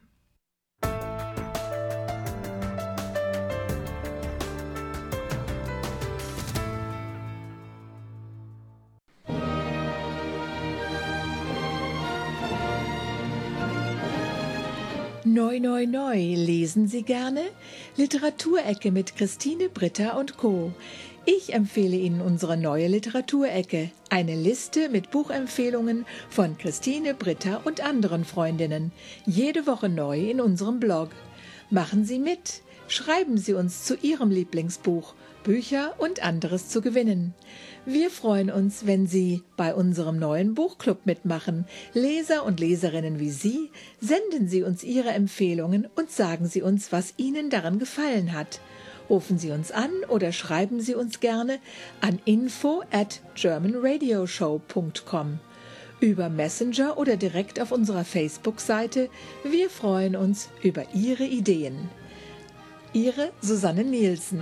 Neu, neu, neu. Lesen Sie gerne? Literaturecke mit Christine Britta und Co. Ich empfehle Ihnen unsere neue Literaturecke. Eine Liste mit Buchempfehlungen von Christine Britta und anderen Freundinnen. Jede Woche neu in unserem Blog. Machen Sie mit. Schreiben Sie uns zu Ihrem Lieblingsbuch, Bücher und anderes zu gewinnen. Wir freuen uns, wenn Sie bei unserem neuen Buchclub mitmachen. Leser und Leserinnen wie Sie, senden Sie uns Ihre Empfehlungen und sagen Sie uns, was Ihnen daran gefallen hat. Rufen Sie uns an oder schreiben Sie uns gerne an info at german radio show punkt com. Über Messenger oder direkt auf unserer Facebook-Seite. Wir freuen uns über Ihre Ideen. Ihre Susanne Nielsen.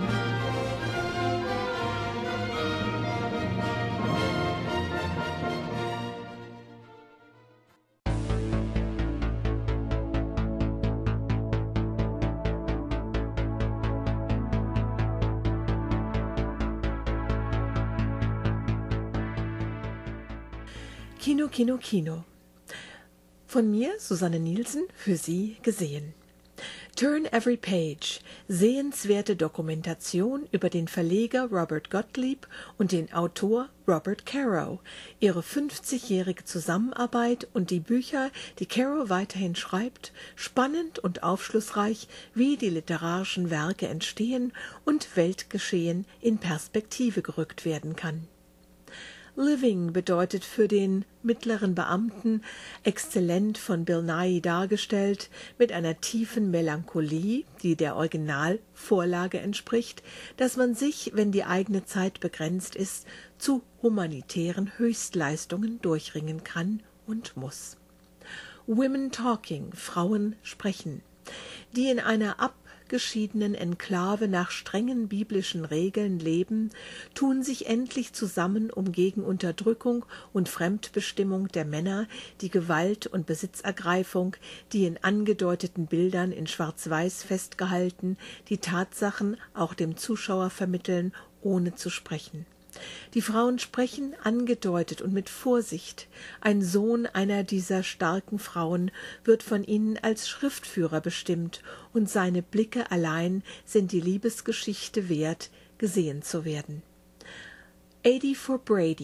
Kino, Kino, Kino. Von mir, Susanne Nielsen, für Sie gesehen. Turn Every Page, sehenswerte Dokumentation über den Verleger Robert Gottlieb und den Autor Robert Caro, ihre fünfzigjährige Zusammenarbeit und die Bücher, die Caro weiterhin schreibt, spannend und aufschlussreich, wie die literarischen Werke entstehen und Weltgeschehen in Perspektive gerückt werden kann. Living bedeutet für den mittleren Beamten, exzellent von Bill Nighy dargestellt, mit einer tiefen Melancholie, die der Originalvorlage entspricht, dass man sich, wenn die eigene Zeit begrenzt ist, zu humanitären Höchstleistungen durchringen kann und muss. Women Talking, Frauen sprechen, die in einer abgeschiedenen Enklave nach strengen biblischen Regeln leben, tun sich endlich zusammen, um gegen Unterdrückung und Fremdbestimmung der Männer, die Gewalt und Besitzergreifung, die in angedeuteten Bildern in Schwarz-Weiß festgehalten, die Tatsachen auch dem Zuschauer vermitteln, ohne zu sprechen. Die Frauen sprechen angedeutet und mit Vorsicht. Ein Sohn einer dieser starken Frauen wird von ihnen als Schriftführer bestimmt, und seine Blicke allein sind die Liebesgeschichte wert, gesehen zu werden. eighty for Brady.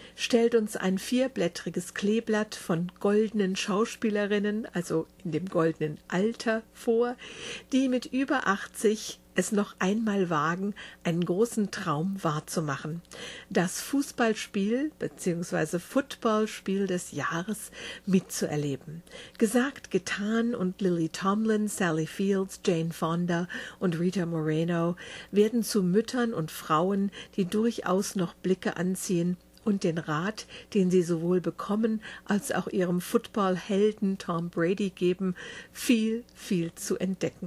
stellt uns ein vierblättriges Kleeblatt von goldenen Schauspielerinnen, also in dem goldenen Alter, vor, die mit über achtzig es noch einmal wagen, einen großen Traum wahrzumachen. Das Fußballspiel bzw. Footballspiel des Jahres mitzuerleben. Gesagt, getan und Lily Tomlin, Sally Fields, Jane Fonda und Rita Moreno werden zu Müttern und Frauen, die durchaus noch Blicke anziehen und den Rat, den sie sowohl bekommen als auch ihrem Football-Helden Tom Brady geben, viel, viel zu entdecken.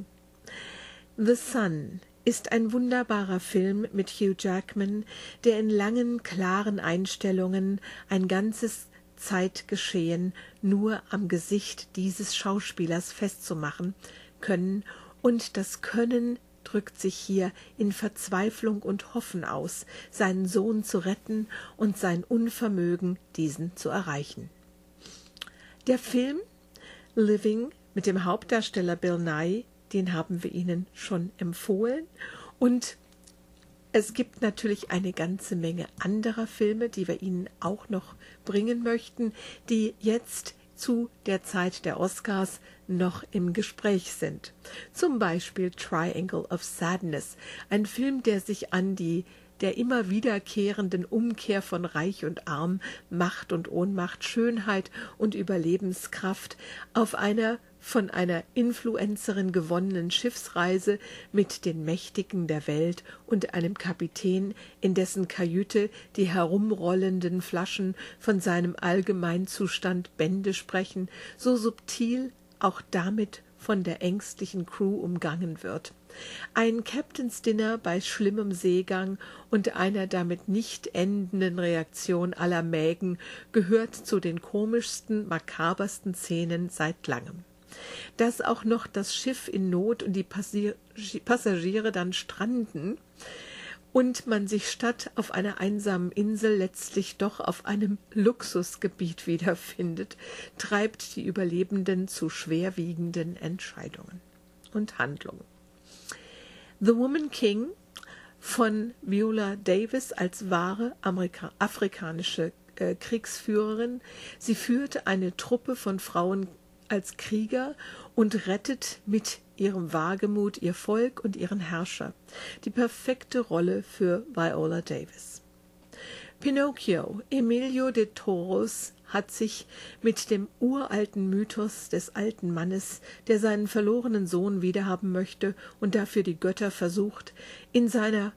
The Sun ist ein wunderbarer Film mit Hugh Jackman, der in langen, klaren Einstellungen ein ganzes Zeitgeschehen nur am Gesicht dieses Schauspielers festzumachen können, und das Können drückt sich hier in Verzweiflung und Hoffen aus, seinen Sohn zu retten und sein Unvermögen, diesen zu erreichen. Der Film Living mit dem Hauptdarsteller Bill Nighy, den haben wir Ihnen schon empfohlen, und es gibt natürlich eine ganze Menge anderer Filme, die wir Ihnen auch noch bringen möchten, die jetzt zu der Zeit der Oscars noch im Gespräch sind. Zum Beispiel Triangle of Sadness, ein Film, der sich an die der immer wiederkehrenden Umkehr von Reich und Arm, Macht und Ohnmacht, Schönheit und Überlebenskraft auf einer von einer Influencerin gewonnenen Schiffsreise mit den Mächtigen der Welt und einem Kapitän, in dessen Kajüte die herumrollenden Flaschen von seinem Allgemeinzustand Bände sprechen, so subtil auch damit von der ängstlichen Crew umgangen wird. Ein Captain's Dinner bei schlimmem Seegang und einer damit nicht endenden Reaktion aller Mägen gehört zu den komischsten, makabersten Szenen seit langem. Dass auch noch das Schiff in Not und die Passagiere dann stranden und man sich statt auf einer einsamen Insel letztlich doch auf einem Luxusgebiet wiederfindet, treibt die Überlebenden zu schwerwiegenden Entscheidungen und Handlungen. The Woman King von Viola Davis als wahre Amerika- afrikanische äh, Kriegsführerin. Sie führt eine Truppe von Frauen als Krieger und rettet mit ihrem Wagemut ihr Volk und ihren Herrscher. Die perfekte Rolle für Viola Davis. Pinocchio, Emilio de Toros, hat sich mit dem uralten Mythos des alten Mannes, der seinen verlorenen Sohn wiederhaben möchte und dafür die Götter versucht, in seiner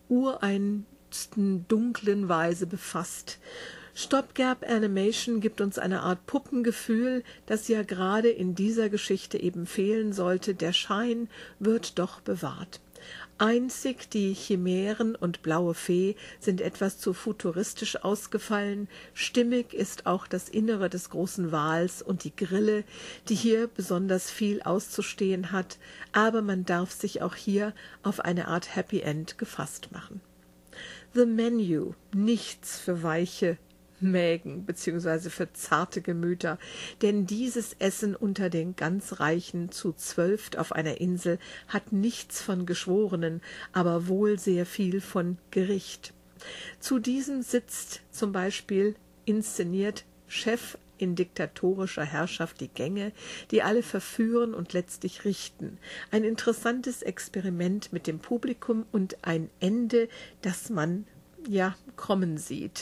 ureinsten dunklen Weise befasst. Stopgap Animation gibt uns eine Art Puppengefühl, das ja gerade in dieser Geschichte eben fehlen sollte. Der Schein wird doch bewahrt. Einzig die Chimären und Blaue Fee sind etwas zu futuristisch ausgefallen. Stimmig ist auch das Innere des großen Wals und die Grille, die hier besonders viel auszustehen hat, aber man darf sich auch hier auf eine Art Happy End gefasst machen. The Menu, nichts für weiche Mägen bzw. für zarte Gemüter, denn dieses Essen unter den ganz Reichen zu zwölft auf einer Insel hat nichts von Geschworenen, aber wohl sehr viel von Gericht. Zu diesem sitzt zum Beispiel inszeniert Chef in diktatorischer Herrschaft die Gänge, die alle verführen und letztlich richten. Ein interessantes Experiment mit dem Publikum und ein Ende, das man ja kommen sieht.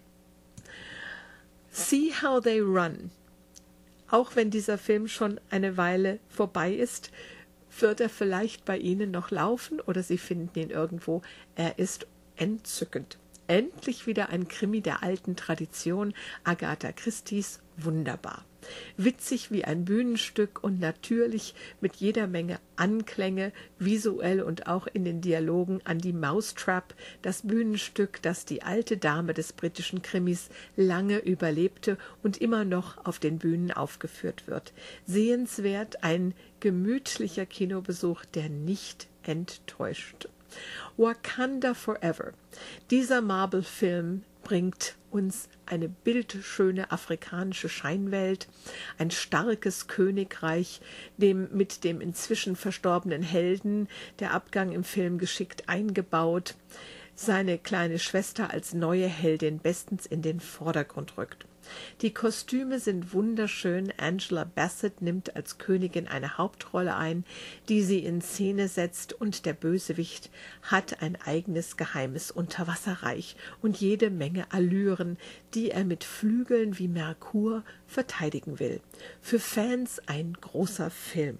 See How They Run. Auch wenn dieser Film schon eine Weile vorbei ist, wird er vielleicht bei Ihnen noch laufen oder Sie finden ihn irgendwo. Er ist entzückend. Endlich wieder ein Krimi der alten Tradition, Agatha Christie's, wunderbar. Witzig wie ein Bühnenstück und natürlich mit jeder Menge Anklänge, visuell und auch in den Dialogen an die Mousetrap, das Bühnenstück, das die alte Dame des britischen Krimis lange überlebte und immer noch auf den Bühnen aufgeführt wird. Sehenswert, ein gemütlicher Kinobesuch, der nicht enttäuscht. Wakanda Forever. Dieser Marvel-Film bringt uns eine bildschöne afrikanische Scheinwelt, ein starkes Königreich, dem mit dem inzwischen verstorbenen Helden, der Abgang im Film geschickt eingebaut. seine kleine Schwester als neue Heldin bestens in den Vordergrund rückt. Die Kostüme sind wunderschön. Angela Bassett nimmt als Königin eine Hauptrolle ein, die sie in Szene setzt, und der Bösewicht hat ein eigenes geheimes Unterwasserreich und jede Menge Allüren, die er mit Flügeln wie Merkur verteidigen will. Für Fans ein großer Film.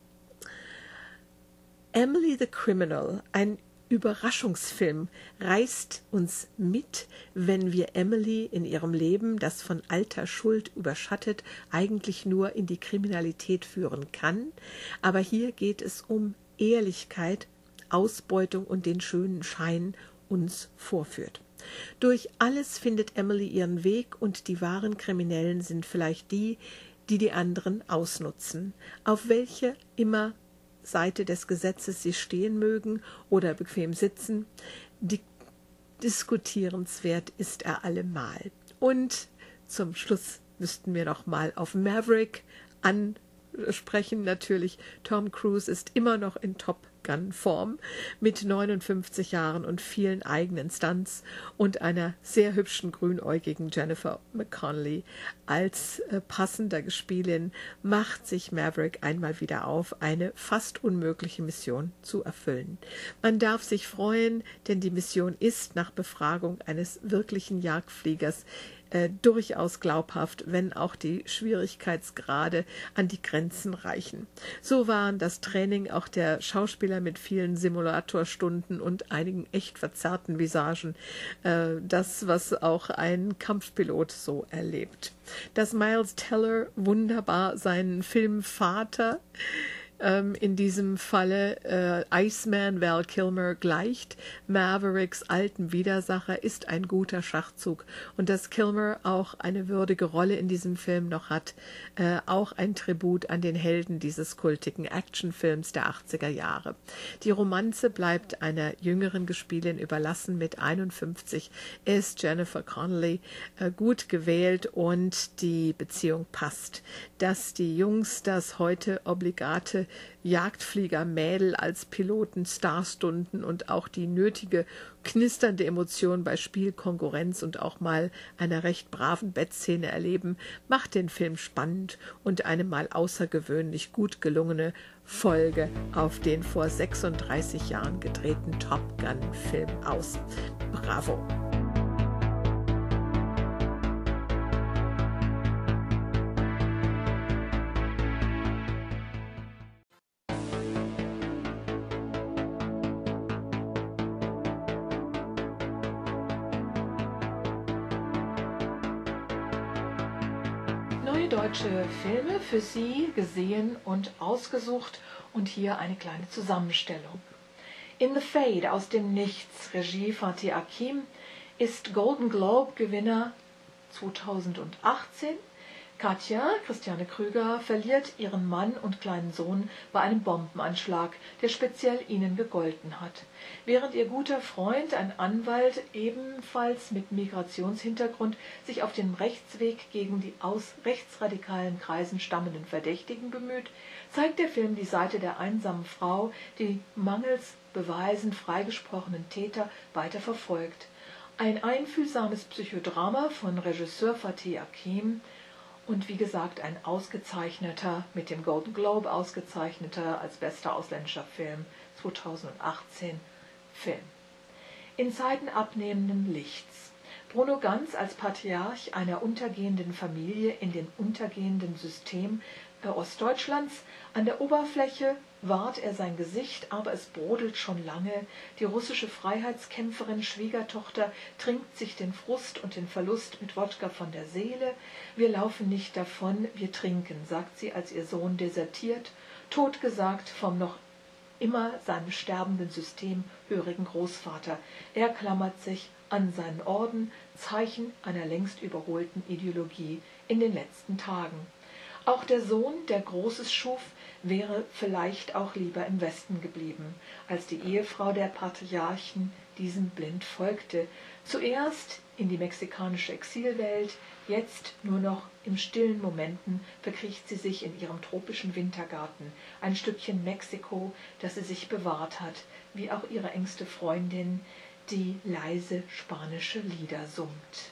Emily the Criminal, ein Überraschungsfilm, reißt uns mit, wenn wir Emily in ihrem Leben, das von alter Schuld überschattet, eigentlich nur in die Kriminalität führen kann. Aber hier geht es um Ehrlichkeit, Ausbeutung und den schönen Schein uns vorführt. Durch alles findet Emily ihren Weg, und die wahren Kriminellen sind vielleicht die, die die anderen ausnutzen, auf welche immer Seite des Gesetzes sie stehen mögen oder bequem sitzen. Die, diskutierenswert ist er allemal. Und zum Schluss müssten wir noch mal auf Maverick ansprechen. Natürlich, Tom Cruise ist immer noch in Top-Gun-Form mit neunundfünfzig Jahren und vielen eigenen Stunts und einer sehr hübschen grünäugigen Jennifer McConnelly als äh, passender Gespielin macht sich Maverick einmal wieder auf, eine fast unmögliche Mission zu erfüllen. Man darf sich freuen, denn die Mission ist nach Befragung eines wirklichen Jagdfliegers Äh, durchaus glaubhaft, wenn auch die Schwierigkeitsgrade an die Grenzen reichen. So waren das Training auch der Schauspieler mit vielen Simulatorstunden und einigen echt verzerrten Visagen äh, das, was auch ein Kampfpilot so erlebt. Dass Miles Teller wunderbar seinen Filmvater Ähm, in diesem Falle äh, Iceman Val Kilmer gleicht Mavericks alten Widersacher, ist ein guter Schachzug. Und dass Kilmer auch eine würdige Rolle in diesem Film noch hat, äh, auch ein Tribut an den Helden dieses kultigen Actionfilms der achtziger Jahre. Die Romanze bleibt einer jüngeren Gespielin überlassen. Mit einundfünfzig ist Jennifer Connelly äh, gut gewählt und die Beziehung passt. Dass die Jungs das heute obligate Jagdflieger-Mädel als Piloten Starstunden und auch die nötige knisternde Emotion bei Spielkonkurrenz und auch mal einer recht braven Bettszene erleben, macht den Film spannend und eine mal außergewöhnlich gut gelungene Folge auf den vor sechsunddreißig Jahren gedrehten Top Gun-Film aus. Bravo! Neue deutsche Filme für Sie gesehen und ausgesucht, und hier eine kleine Zusammenstellung. In the Fade aus dem Nichts, Regie Fatih Akin, ist Golden Globe Gewinner zweitausendachtzehn. Katja, Christiane Krüger, verliert ihren Mann und kleinen Sohn bei einem Bombenanschlag, der speziell ihnen gegolten hat. Während ihr guter Freund, ein Anwalt, ebenfalls mit Migrationshintergrund, sich auf dem Rechtsweg gegen die aus rechtsradikalen Kreisen stammenden Verdächtigen bemüht, zeigt der Film die Seite der einsamen Frau, die mangels Beweisen freigesprochenen Täter weiter verfolgt. Ein einfühlsames Psychodrama von Regisseur Fatih Akin, und wie gesagt, ein ausgezeichneter, mit dem Golden Globe ausgezeichneter als bester ausländischer Film zweitausendachtzehn Film. In Zeiten abnehmenden Lichts. Bruno Ganz als Patriarch einer untergehenden Familie in dem untergehenden System äh, Ostdeutschlands. An der Oberfläche wahrt er sein Gesicht, aber es brodelt schon lange. Die russische Freiheitskämpferin Schwiegertochter trinkt sich den Frust und den Verlust mit Wodka von der Seele. Wir laufen nicht davon, wir trinken, sagt sie, als ihr Sohn desertiert, totgesagt vom noch immer seinem sterbenden System hörigen Großvater. Er klammert sich an seinen Orden, Zeichen einer längst überholten Ideologie in den letzten Tagen. Auch der Sohn, der Großes schuf, wäre vielleicht auch lieber im Westen geblieben, als die Ehefrau der Patriarchen diesem blind folgte. Zuerst in die mexikanische Exilwelt, jetzt nur noch in stillen Momenten verkriecht sie sich in ihrem tropischen Wintergarten, ein Stückchen Mexiko, das sie sich bewahrt hat, wie auch ihre engste Freundin, die leise spanische Lieder summt.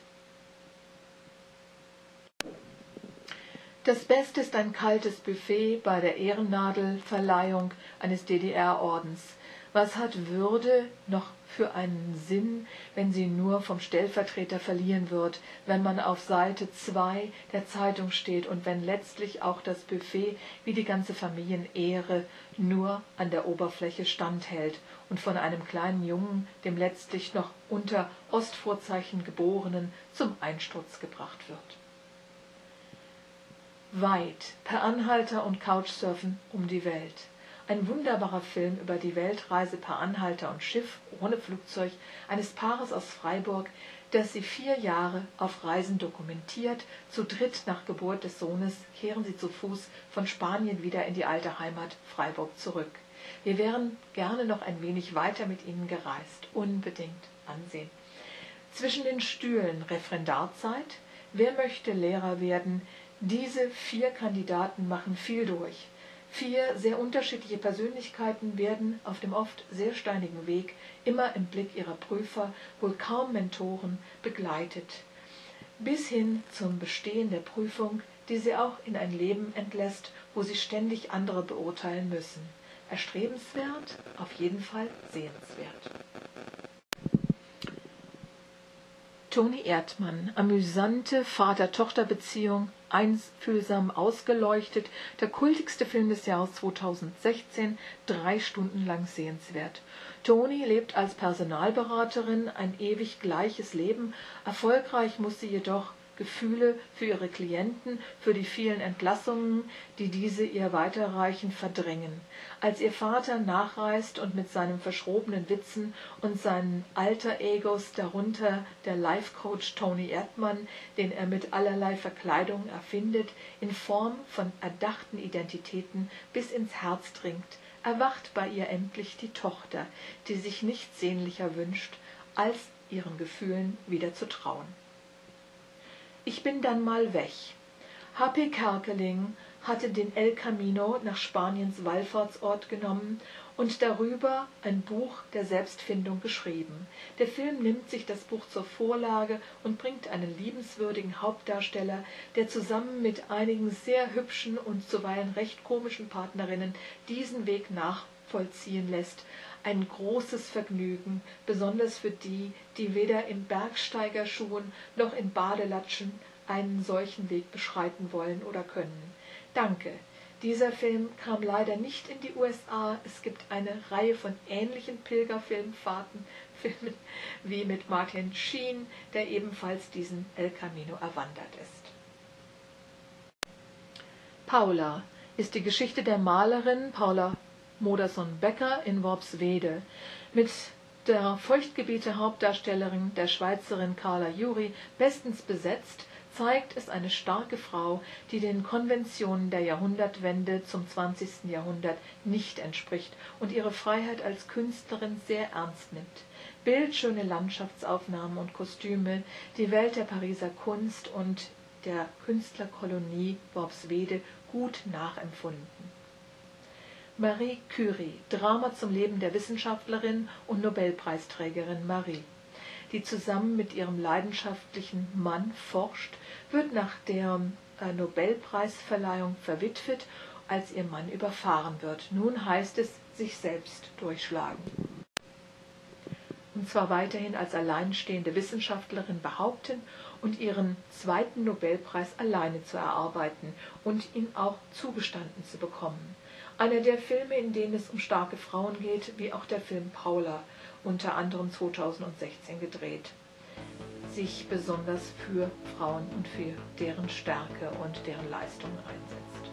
Das Beste ist ein kaltes Buffet bei der Ehrennadelverleihung eines D D R-Ordens. Was hat Würde noch für einen Sinn, wenn sie nur vom Stellvertreter verliehen wird, wenn man auf Seite zwei der Zeitung steht und wenn letztlich auch das Buffet wie die ganze Familienehre nur an der Oberfläche standhält und von einem kleinen Jungen, dem letztlich noch unter Ostvorzeichen Geborenen, zum Einsturz gebracht wird. Weit, per Anhalter und Couchsurfen um die Welt. Ein wunderbarer Film über die Weltreise per Anhalter und Schiff ohne Flugzeug eines Paares aus Freiburg, das sie vier Jahre auf Reisen dokumentiert. Zu dritt nach Geburt des Sohnes kehren sie zu Fuß von Spanien wieder in die alte Heimat Freiburg zurück. Wir wären gerne noch ein wenig weiter mit ihnen gereist. Unbedingt ansehen. Zwischen den Stühlen Referendarzeit. Wer möchte Lehrer werden? Diese vier Kandidaten machen viel durch. Vier sehr unterschiedliche Persönlichkeiten werden auf dem oft sehr steinigen Weg, immer im Blick ihrer Prüfer, wohl kaum Mentoren, begleitet. Bis hin zum Bestehen der Prüfung, die sie auch in ein Leben entlässt, wo sie ständig andere beurteilen müssen. Erstrebenswert, auf jeden Fall sehenswert. Toni Erdmann, amüsante Vater-Tochter-Beziehung, einfühlsam ausgeleuchtet, der kultigste Film des Jahres zweitausendsechzehn, drei Stunden lang sehenswert. Toni lebt als Personalberaterin ein ewig gleiches Leben, erfolgreich muss sie jedoch Gefühle für ihre Klienten, für die vielen Entlassungen, die diese ihr weiterreichen, verdrängen. Als ihr Vater nachreist und mit seinen verschrobenen Witzen und seinen Alter-Egos, darunter der Life-Coach Toni Erdmann, den er mit allerlei Verkleidungen erfindet, in Form von erdachten Identitäten bis ins Herz dringt, erwacht bei ihr endlich die Tochter, die sich nichts sehnlicher wünscht, als ihren Gefühlen wieder zu trauen. Ich bin dann mal weg. H P Kerkeling hatte den El Camino nach Spaniens Wallfahrtsort genommen und darüber ein Buch der Selbstfindung geschrieben. Der Film nimmt sich das Buch zur Vorlage und bringt einen liebenswürdigen Hauptdarsteller, der zusammen mit einigen sehr hübschen und zuweilen recht komischen Partnerinnen diesen Weg nachvollziehen lässt. Ein großes Vergnügen, besonders für die, die weder in Bergsteigerschuhen noch in Badelatschen einen solchen Weg beschreiten wollen oder können. Danke. Dieser Film kam leider nicht in die U S A. Es gibt eine Reihe von ähnlichen Pilgerfilmfahrten, Filmen wie mit Martin Sheen, der ebenfalls diesen El Camino erwandert ist. Paula ist die Geschichte der Malerin Paula Modersohn-Becker in Worpswede mit der Feuchtgebiete-Hauptdarstellerin, der Schweizerin Carla Juri, bestens besetzt, zeigt es eine starke Frau, die den Konventionen der Jahrhundertwende zum zwanzigsten Jahrhundert nicht entspricht und ihre Freiheit als Künstlerin sehr ernst nimmt. Bildschöne Landschaftsaufnahmen und Kostüme, die Welt der Pariser Kunst und der Künstlerkolonie Worpswede gut nachempfunden. Marie Curie, Drama zum Leben der Wissenschaftlerin und Nobelpreisträgerin Marie, die zusammen mit ihrem leidenschaftlichen Mann forscht, wird nach der Nobelpreisverleihung verwitwet, als ihr Mann überfahren wird. Nun heißt es, sich selbst durchschlagen. Und zwar weiterhin als alleinstehende Wissenschaftlerin behaupten und ihren zweiten Nobelpreis alleine zu erarbeiten und ihn auch zugestanden zu bekommen. Einer der Filme, in denen es um starke Frauen geht, wie auch der Film Paula, unter anderem zweitausendsechzehn gedreht, sich besonders für Frauen und für deren Stärke und deren Leistungen einsetzt.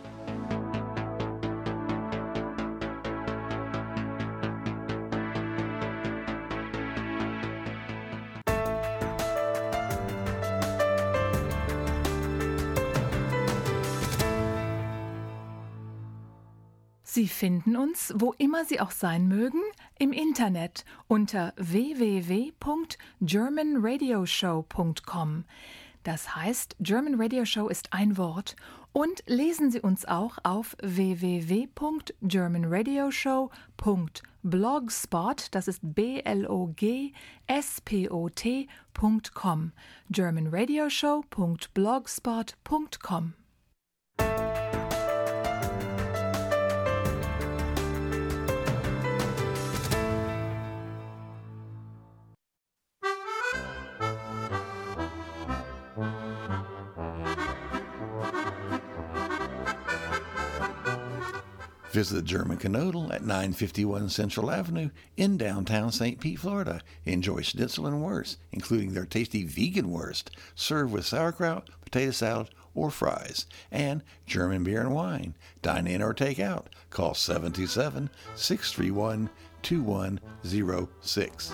Sie finden uns, wo immer Sie auch sein mögen, im Internet unter w w w punkt german radio show punkt com. Das heißt, German Radio Show ist ein Wort. Und lesen Sie uns auch auf w w w punkt german radio show punkt blogspot, das ist B L O G S P O T Punkt com, german radio show punkt blogspot punkt com. Visit the German Canodal at nine fifty-one Central Avenue in downtown Saint Pete, Florida. Enjoy schnitzel and wurst, including their tasty vegan wurst, served with sauerkraut, potato salad, or fries, and German beer and wine. Dine in or take out. Call seven two seven, six three one, two one zero six.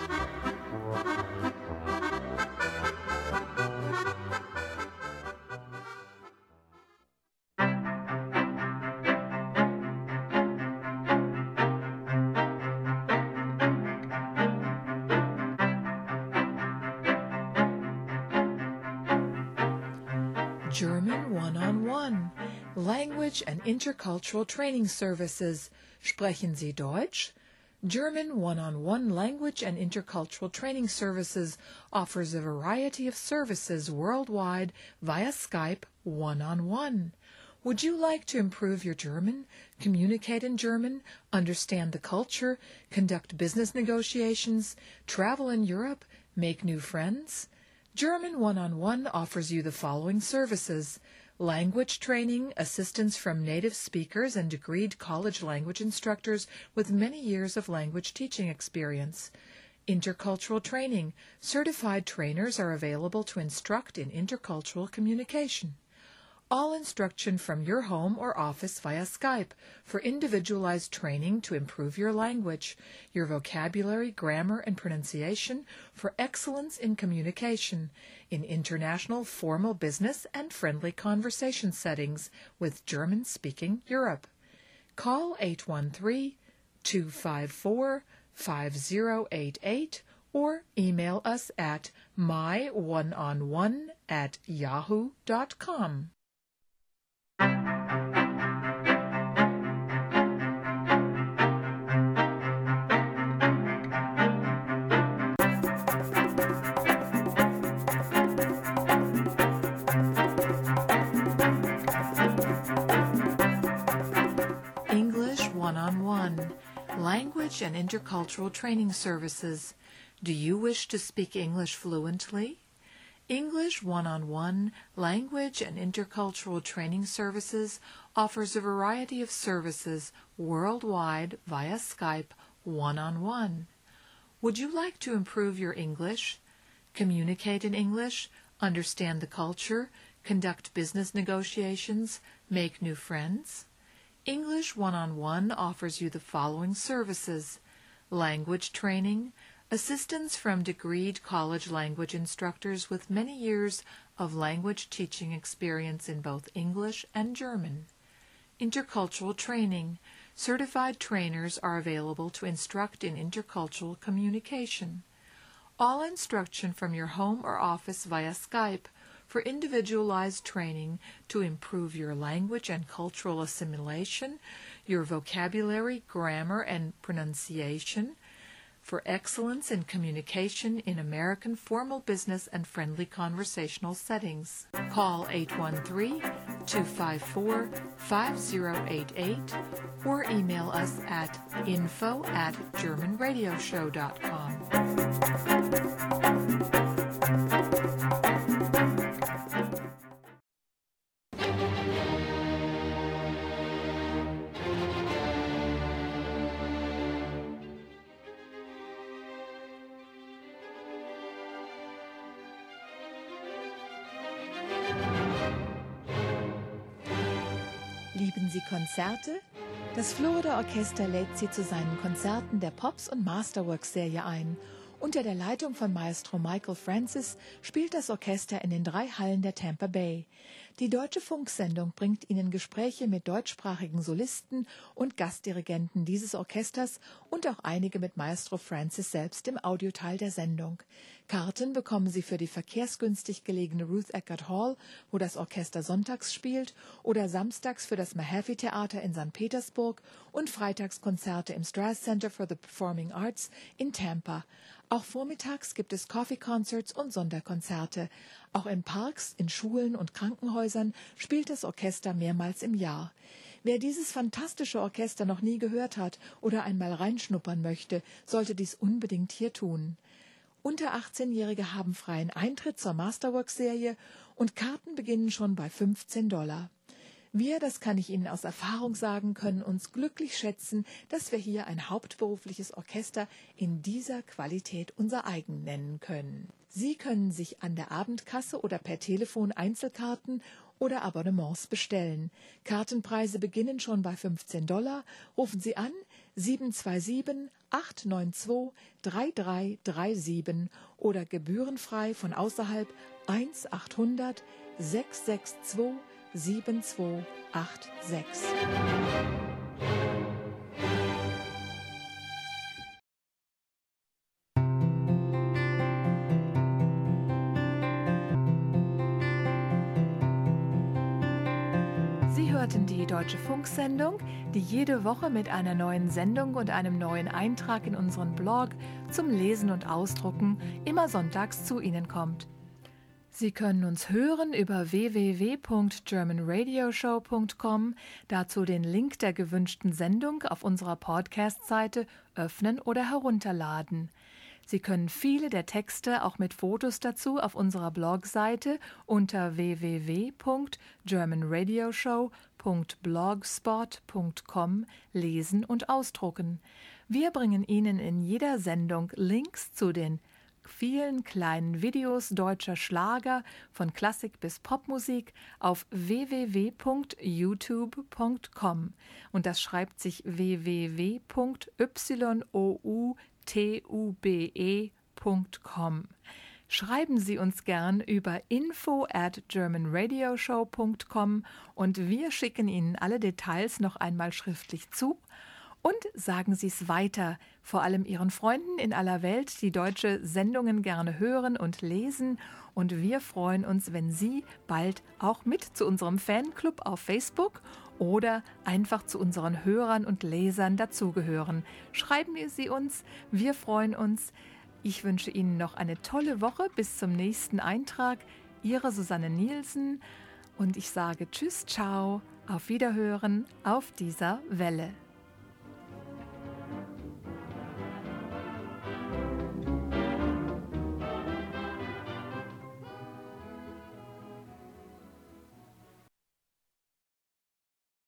German One-on-One, Language and Intercultural Training Services. Sprechen Sie Deutsch? German One-on-One Language and Intercultural Training Services offers a variety of services worldwide via Skype one-on-one. Would you like to improve your German, communicate in German, understand the culture, conduct business negotiations, travel in Europe, make new friends? German One-on-One offers you the following services: language training, assistance from native speakers and degreed college language instructors with many years of language teaching experience. Intercultural training, certified trainers are available to instruct in intercultural communication. All instruction from your home or office via Skype for individualized training to improve your language, your vocabulary, grammar, and pronunciation for excellence in communication in international formal business and friendly conversation settings with German-speaking Europe. Call eight one three, two five four, five zero eight eight or email us at my one on one at yahoo dot com. English One-on-One, Language and Intercultural Training Services. Do you wish to speak English fluently? English One-on-One, Language and Intercultural Training Services offers a variety of services worldwide via Skype one-on-one. Would you like to improve your English, communicate in English, understand the culture, conduct business negotiations, make new friends? English One-on-One offers you the following services: language training, assistance from degreed college language instructors with many years of language teaching experience in both English and German. Intercultural training, certified trainers are available to instruct in intercultural communication. All instruction from your home or office via Skype for individualized training to improve your language and cultural assimilation, your vocabulary, grammar, and pronunciation, for excellence in communication in American formal business and friendly conversational settings. Call eight one three, two five four, five zero eight eight or email us at info at german radio show dot com. Lieben Sie Konzerte? Das Florida Orchester lädt Sie zu seinen Konzerten der Pops- und Masterworks-Serie ein. Unter der Leitung von Maestro Michael Francis spielt das Orchester in den drei Hallen der Tampa Bay. Die Deutsche Funksendung bringt Ihnen Gespräche mit deutschsprachigen Solisten und Gastdirigenten dieses Orchesters und auch einige mit Maestro Francis selbst im Audioteil der Sendung. Karten bekommen Sie für die verkehrsgünstig gelegene Ruth Eckerd Hall, wo das Orchester sonntags spielt, oder samstags für das Mahaffey Theater in Sankt Petersburg und freitags Konzerte im Strass Center for the Performing Arts in Tampa. Auch vormittags gibt es Coffee Concerts und Sonderkonzerte. Auch in Parks, in Schulen und Krankenhäusern spielt das Orchester mehrmals im Jahr. Wer dieses fantastische Orchester noch nie gehört hat oder einmal reinschnuppern möchte, sollte dies unbedingt hier tun. Unter achtzehnjährige haben freien Eintritt zur Masterworks-Serie und Karten beginnen schon bei fünfzehn Dollar. Wir, das kann ich Ihnen aus Erfahrung sagen, können uns glücklich schätzen, dass wir hier ein hauptberufliches Orchester in dieser Qualität unser eigen nennen können. Sie können sich an der Abendkasse oder per Telefon Einzelkarten oder Abonnements bestellen. Kartenpreise beginnen schon bei fünfzehn Dollar. Rufen Sie an sieben zwei sieben, acht neun zwei, drei drei drei sieben oder gebührenfrei von außerhalb eins achthundert, sechs sechs zwei, sieben zwei acht sechs. Sie hörten die Deutsche Funksendung, die jede Woche mit einer neuen Sendung und einem neuen Eintrag in unseren Blog zum Lesen und Ausdrucken immer sonntags zu Ihnen kommt. Sie können uns hören über w w w punkt german radio show punkt com, dazu den Link der gewünschten Sendung auf unserer Podcast-Seite öffnen oder herunterladen. Sie können viele der Texte auch mit Fotos dazu auf unserer Blogseite unter w w w punkt german radio show punkt blogspot punkt com lesen und ausdrucken. Wir bringen Ihnen in jeder Sendung Links zu den vielen kleinen Videos deutscher Schlager von Klassik bis Popmusik auf w w w punkt youtube punkt com und das schreibt sich w w w punkt youtube punkt com. Schreiben Sie uns gern über info at german radio show punkt com und wir schicken Ihnen alle Details noch einmal schriftlich zu. Und sagen Sie es weiter, vor allem Ihren Freunden in aller Welt, die deutsche Sendungen gerne hören und lesen. Und wir freuen uns, wenn Sie bald auch mit zu unserem Fanclub auf Facebook oder einfach zu unseren Hörern und Lesern dazugehören. Schreiben Sie uns, wir freuen uns. Ich wünsche Ihnen noch eine tolle Woche. Bis zum nächsten Eintrag. Ihre Susanne Nielsen. Und ich sage Tschüss, ciao, auf Wiederhören auf dieser Welle.